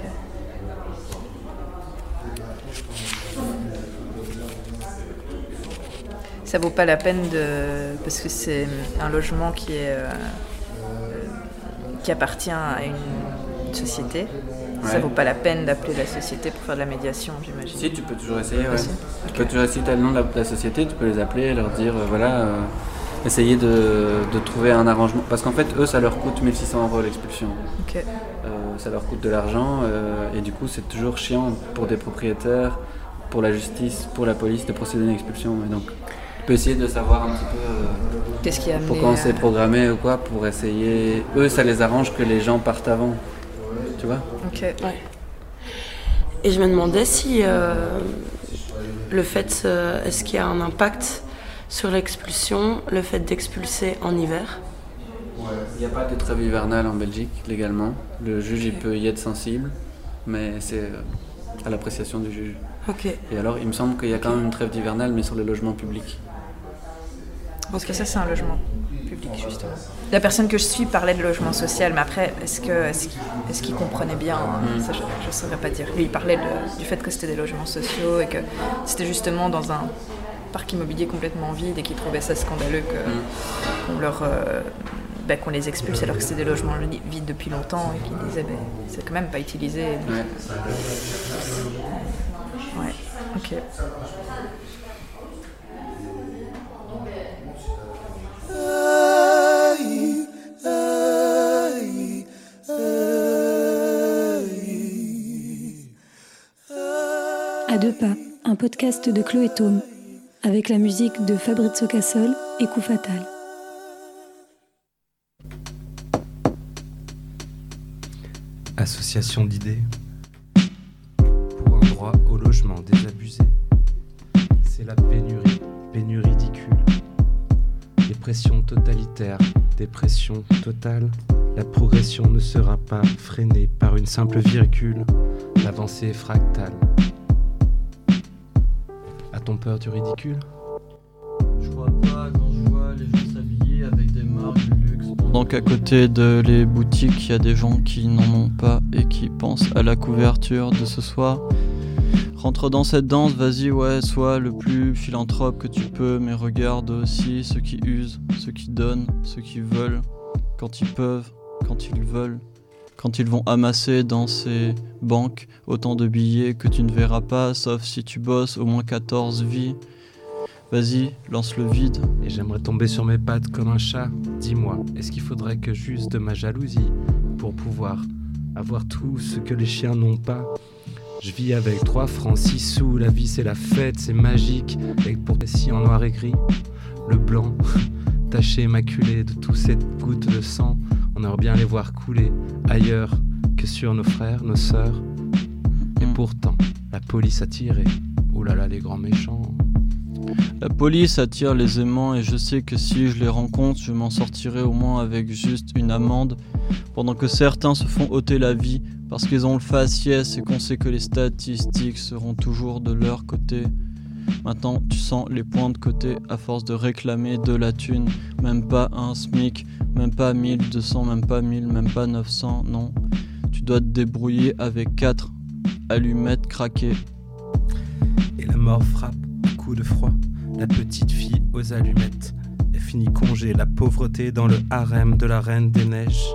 Ça vaut pas la peine de... Parce que c'est un logement qui est... euh, qui appartient à une société. Ça Ouais. vaut pas la peine d'appeler la société pour faire de la médiation, j'imagine. Si, tu peux toujours essayer, ouais. Aussi. Tu peux toujours essayer, tu as le nom de la, de la société, tu peux les appeler, leur dire, euh, voilà, euh, essayer de, de trouver un arrangement. Parce qu'en fait, eux, ça leur coûte mille six cents euros l'expulsion. Ok. Euh, ça leur coûte de l'argent, euh, et du coup, c'est toujours chiant pour des propriétaires, pour la justice, pour la police, de procéder à une expulsion. Et donc, tu peux essayer de savoir un petit peu euh, Qu'est-ce qui a amené pourquoi on à- s'est programmé ou quoi, pour essayer... Eux, ça les arrange que les gens partent avant, tu vois. Ok. Ouais. Et je me demandais si euh, le fait, euh, est-ce qu'il y a un impact sur l'expulsion, le fait d'expulser en hiver? Il n'y a pas de trêve hivernale en Belgique, légalement. Le juge, il peut y être sensible, mais c'est euh, à l'appréciation du juge. Ok. Et alors, il me semble qu'il y a quand même une trêve hivernale, mais sur les logements publics. Parce que ça, c'est un logement public, justement. La personne que je suis parlait de logement social, mais après, est-ce que est-ce qu'il, est-ce qu'il comprenait bien hein, Mm. Ça, je ne saurais pas dire. Lui, il parlait de- du fait que c'était des logements sociaux et que c'était justement dans un parc immobilier complètement vide et qu'il trouvait ça scandaleux que, Mm. qu'on, leur, euh, ben, qu'on les expulse alors que c'était des logements li- vides depuis longtemps et qu'il disait ben, c'est quand même pas utilisé. Donc, Ouais. ouais, ok. À deux pas, un podcast de Chloé Thaume, avec la musique de Fabrizio Cassol et Coup Fatal. association d'idées pour un droit au logement désabusé. C'est la pénurie, pénurie ridicule. Dépression totalitaire, dépression totale. La progression ne sera pas freinée par une simple virgule. L'avancée est fractale. A-t-on peur du ridicule ? Je crois pas quand je vois les gens s'habiller avec des marques de luxe. Pendant qu'à côté de les boutiques, il y a des gens qui n'en ont pas et qui pensent à la couverture de ce soir. Rentre dans cette danse, vas-y, ouais, sois le plus philanthrope que tu peux, mais regarde aussi ceux qui usent, ceux qui donnent, ceux qui veulent, quand ils peuvent, quand ils veulent, quand ils vont amasser dans ces banques autant de billets que tu ne verras pas, sauf si tu bosses au moins quatorze vies. Vas-y, lance le vide. Et j'aimerais tomber sur mes pattes comme un chat. Dis-moi, est-ce qu'il faudrait que j'use de ma jalousie pour pouvoir avoir tout ce que les chiens n'ont pas ? Je vis avec trois francs, six sous, la vie c'est la fête, c'est magique. Et pour si en noir et gris, le blanc, taché, maculé de toutes ces gouttes de sang, on aimerait bien les voir couler ailleurs que sur nos frères, nos sœurs. Et pourtant, la police a tiré. Ouh là là, les grands méchants. La police attire les aimants et je sais que si je les rencontre, je m'en sortirai au moins avec juste une amende. Pendant que certains se font ôter la vie parce qu'ils ont le faciès et qu'on sait que les statistiques seront toujours de leur côté. Maintenant, tu sens les points de côté à force de réclamer de la thune. Même pas un SMIC, même pas mille deux cents, même pas mille, même pas neuf cents, non. Tu dois te débrouiller avec quatre allumettes craquées. Et la mort frappe, coup de froid. La petite fille aux allumettes. Elle finit congé, la pauvreté dans le harem de la reine des neiges.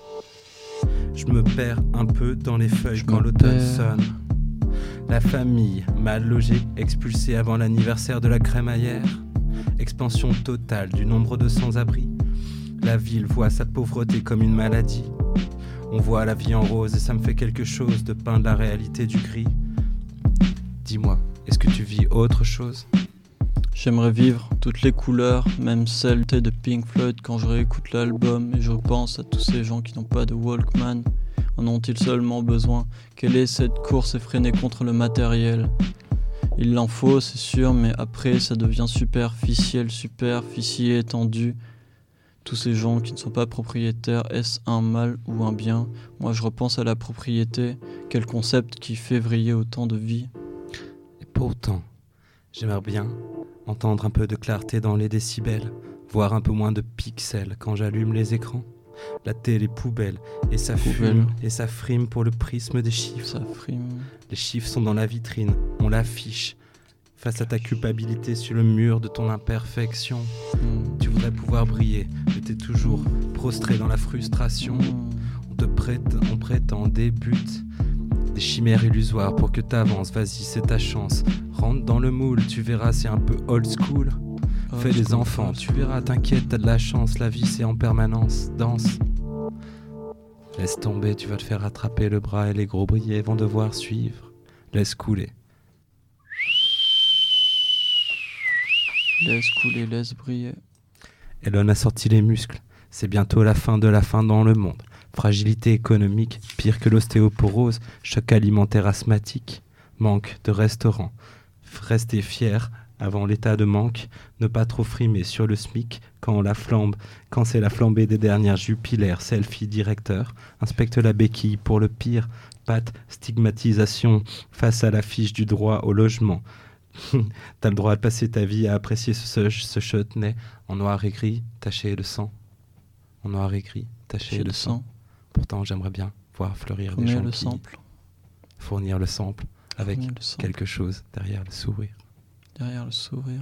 Je me perds un peu dans les feuilles Je quand l'automne sonne. La famille, mal logée, expulsée avant l'anniversaire de la crémaillère. Expansion totale du nombre de sans-abri. La ville voit sa pauvreté comme une maladie. On voit la vie en rose et ça me fait quelque chose de peindre la réalité du gris. Dis-moi, est-ce que tu vis autre chose ? J'aimerais vivre toutes les couleurs, même celles de Pink Floyd quand je réécoute l'album et je pense à tous ces gens qui n'ont pas de Walkman. En ont-ils seulement besoin ? Quelle est cette course effrénée contre le matériel ? Il l'en faut, c'est sûr, mais après ça devient superficiel, superficie étendue. Tous ces gens qui ne sont pas propriétaires, est-ce un mal ou un bien ? Moi je repense à la propriété, quel concept qui fait vriller autant de vie. Et pourtant, j'aimerais bien entendre un peu de clarté dans les décibels, voir un peu moins de pixels quand j'allume les écrans. La télé poubelle, et ça fume, et ça frime pour le prisme des chiffres. Ça frime. Les chiffres sont dans la vitrine, on l'affiche. Face à ta culpabilité sur le mur de ton imperfection, mmh. Tu voudrais pouvoir briller, mais t'es toujours prostré dans la frustration. Mmh. On te prête, on prétend des buts, des chimères illusoires pour que t'avances. Vas-y, c'est ta chance. Rentre dans le moule, tu verras, c'est un peu old school. Fais des enfants, tu verras, t'inquiète, t'as de la chance. La vie, c'est en permanence. Danse. Laisse tomber, tu vas te faire attraper le bras et les gros brillets vont devoir suivre. Laisse couler. Laisse couler, laisse briller. Elon a sorti les muscles. C'est bientôt la fin de la fin dans le monde. Fragilité économique, pire que l'ostéoporose, choc alimentaire asthmatique, manque de restaurants. Restez fiers avant l'état de manque, ne pas trop frimer sur le SMIC quand la flambe, quand c'est la flambée des dernières jupilaires, selfie directeur, inspecte la béquille pour le pire, patte, stigmatisation face à l'affiche du droit au logement. T'as le droit de passer ta vie à apprécier ce, ce chutney en noir et gris, taché de sang. En noir et gris, taché de, de sang. sang. Pourtant, j'aimerais bien voir fleurir Fournir des gens le qui... sample. Fournir le sample avec le sample. Quelque chose derrière le sourire. Derrière le sourire.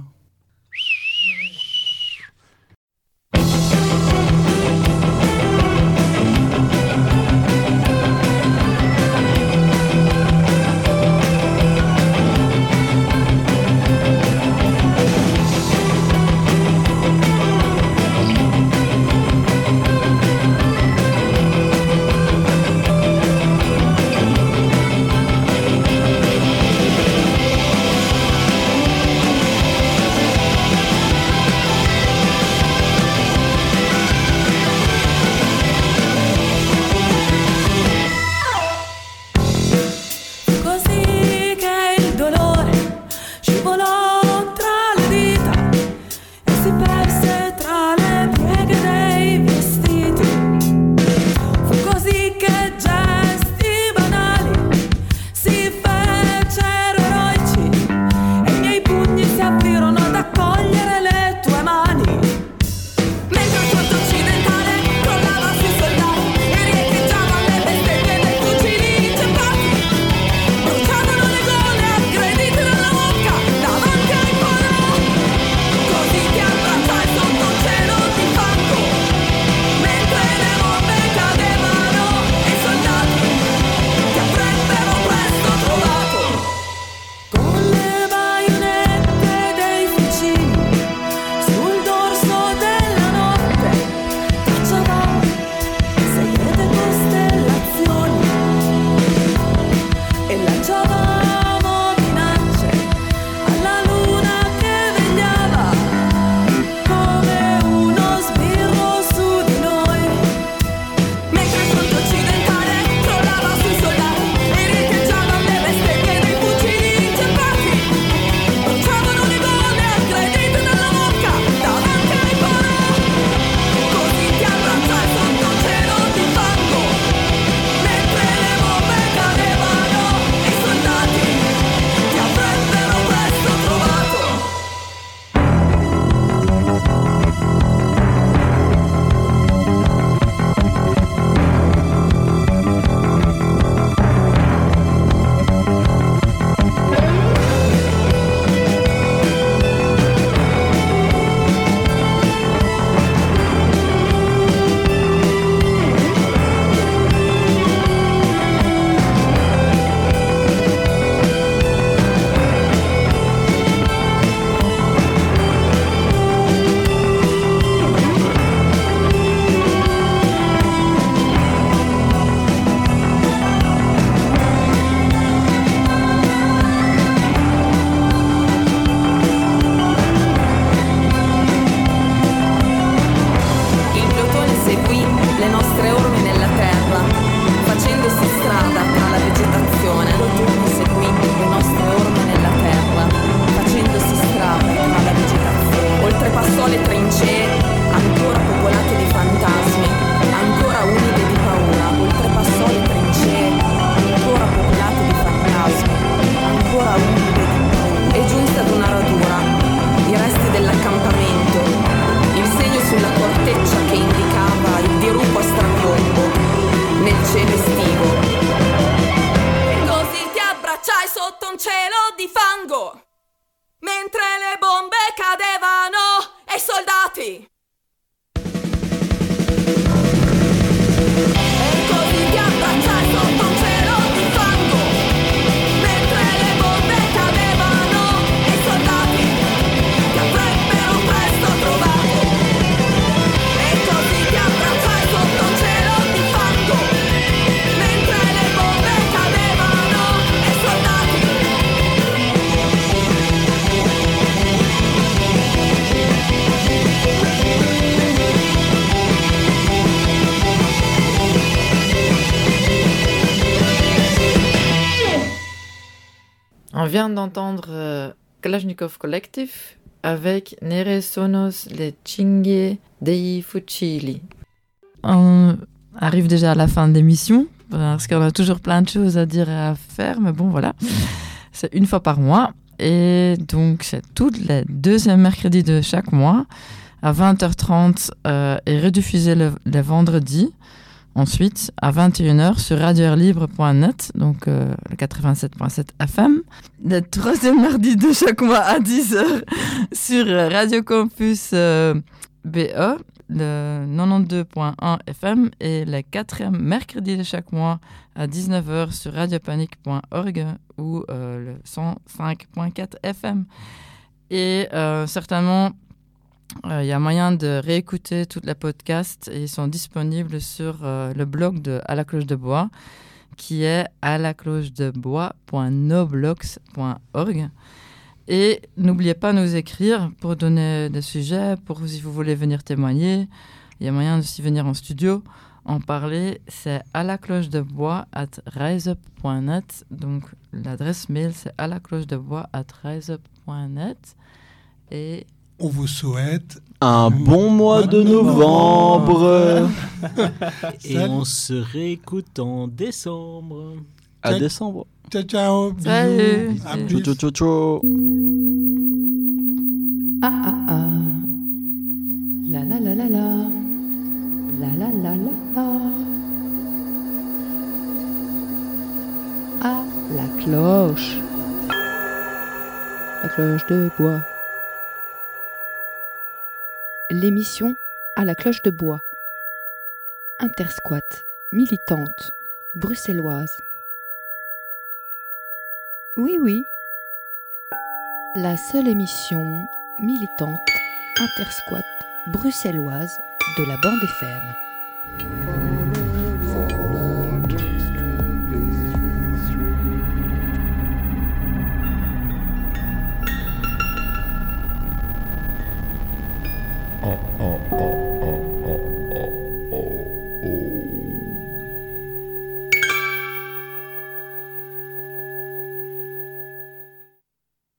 fango, mentre le bombe cadevano e i soldati. E così ti abbracciai sotto un cielo di fango, mentre le bombe cadevano e i soldati ti avrebbero presto trovato. E così ti abbracciai sotto un cielo di fango, mentre le bombe cadevano e i soldati. On vient d'entendre euh, Kalashnikov Collective avec Nere Sonos le Cinghie dei Fucili. On arrive déjà à la fin de l'émission parce qu'on a toujours plein de choses à dire et à faire, mais bon voilà, c'est une fois par mois et donc c'est tous les deuxièmes mercredis de chaque mois à vingt heures trente euh, et rediffusé le, le vendredi. Ensuite, à vingt et une heures sur radio air libre point net, donc euh, le quatre-vingt-sept virgule sept F M. Le troisième mardi de chaque mois à dix heures sur Radio Campus euh, B E, le quatre-vingt-douze virgule un F M. Et le quatrième mercredi de chaque mois à dix-neuf heures sur radio panique point org ou euh, le cent cinq virgule quatre F M. Et euh, certainement... Il euh, y a moyen de réécouter tous les podcasts et ils sont disponibles sur euh, le blog de À la cloche de bois qui est à la cloche de bois point noblogs point org. Et n'oubliez pas de nous écrire pour donner des sujets, pour si vous voulez venir témoigner. Il y a moyen aussi venir en studio, en parler. C'est à la cloche de bois at riseup point net. Donc l'adresse mail c'est à la cloche de bois at riseup point net. Et on vous souhaite un bon mois de novembre. Et on se réécoute en décembre. À ciao, décembre. Ciao, ciao. Salut. Ciao, ciao, ciao, ciao. Ah, ah, ah. La, la, la, la, la. La, la, la, la, la. Ah, la cloche. La cloche de bois. L'émission à la cloche de bois. Intersquat, militante, bruxelloise. Oui, oui. La seule émission militante, intersquat, bruxelloise de la bande F M.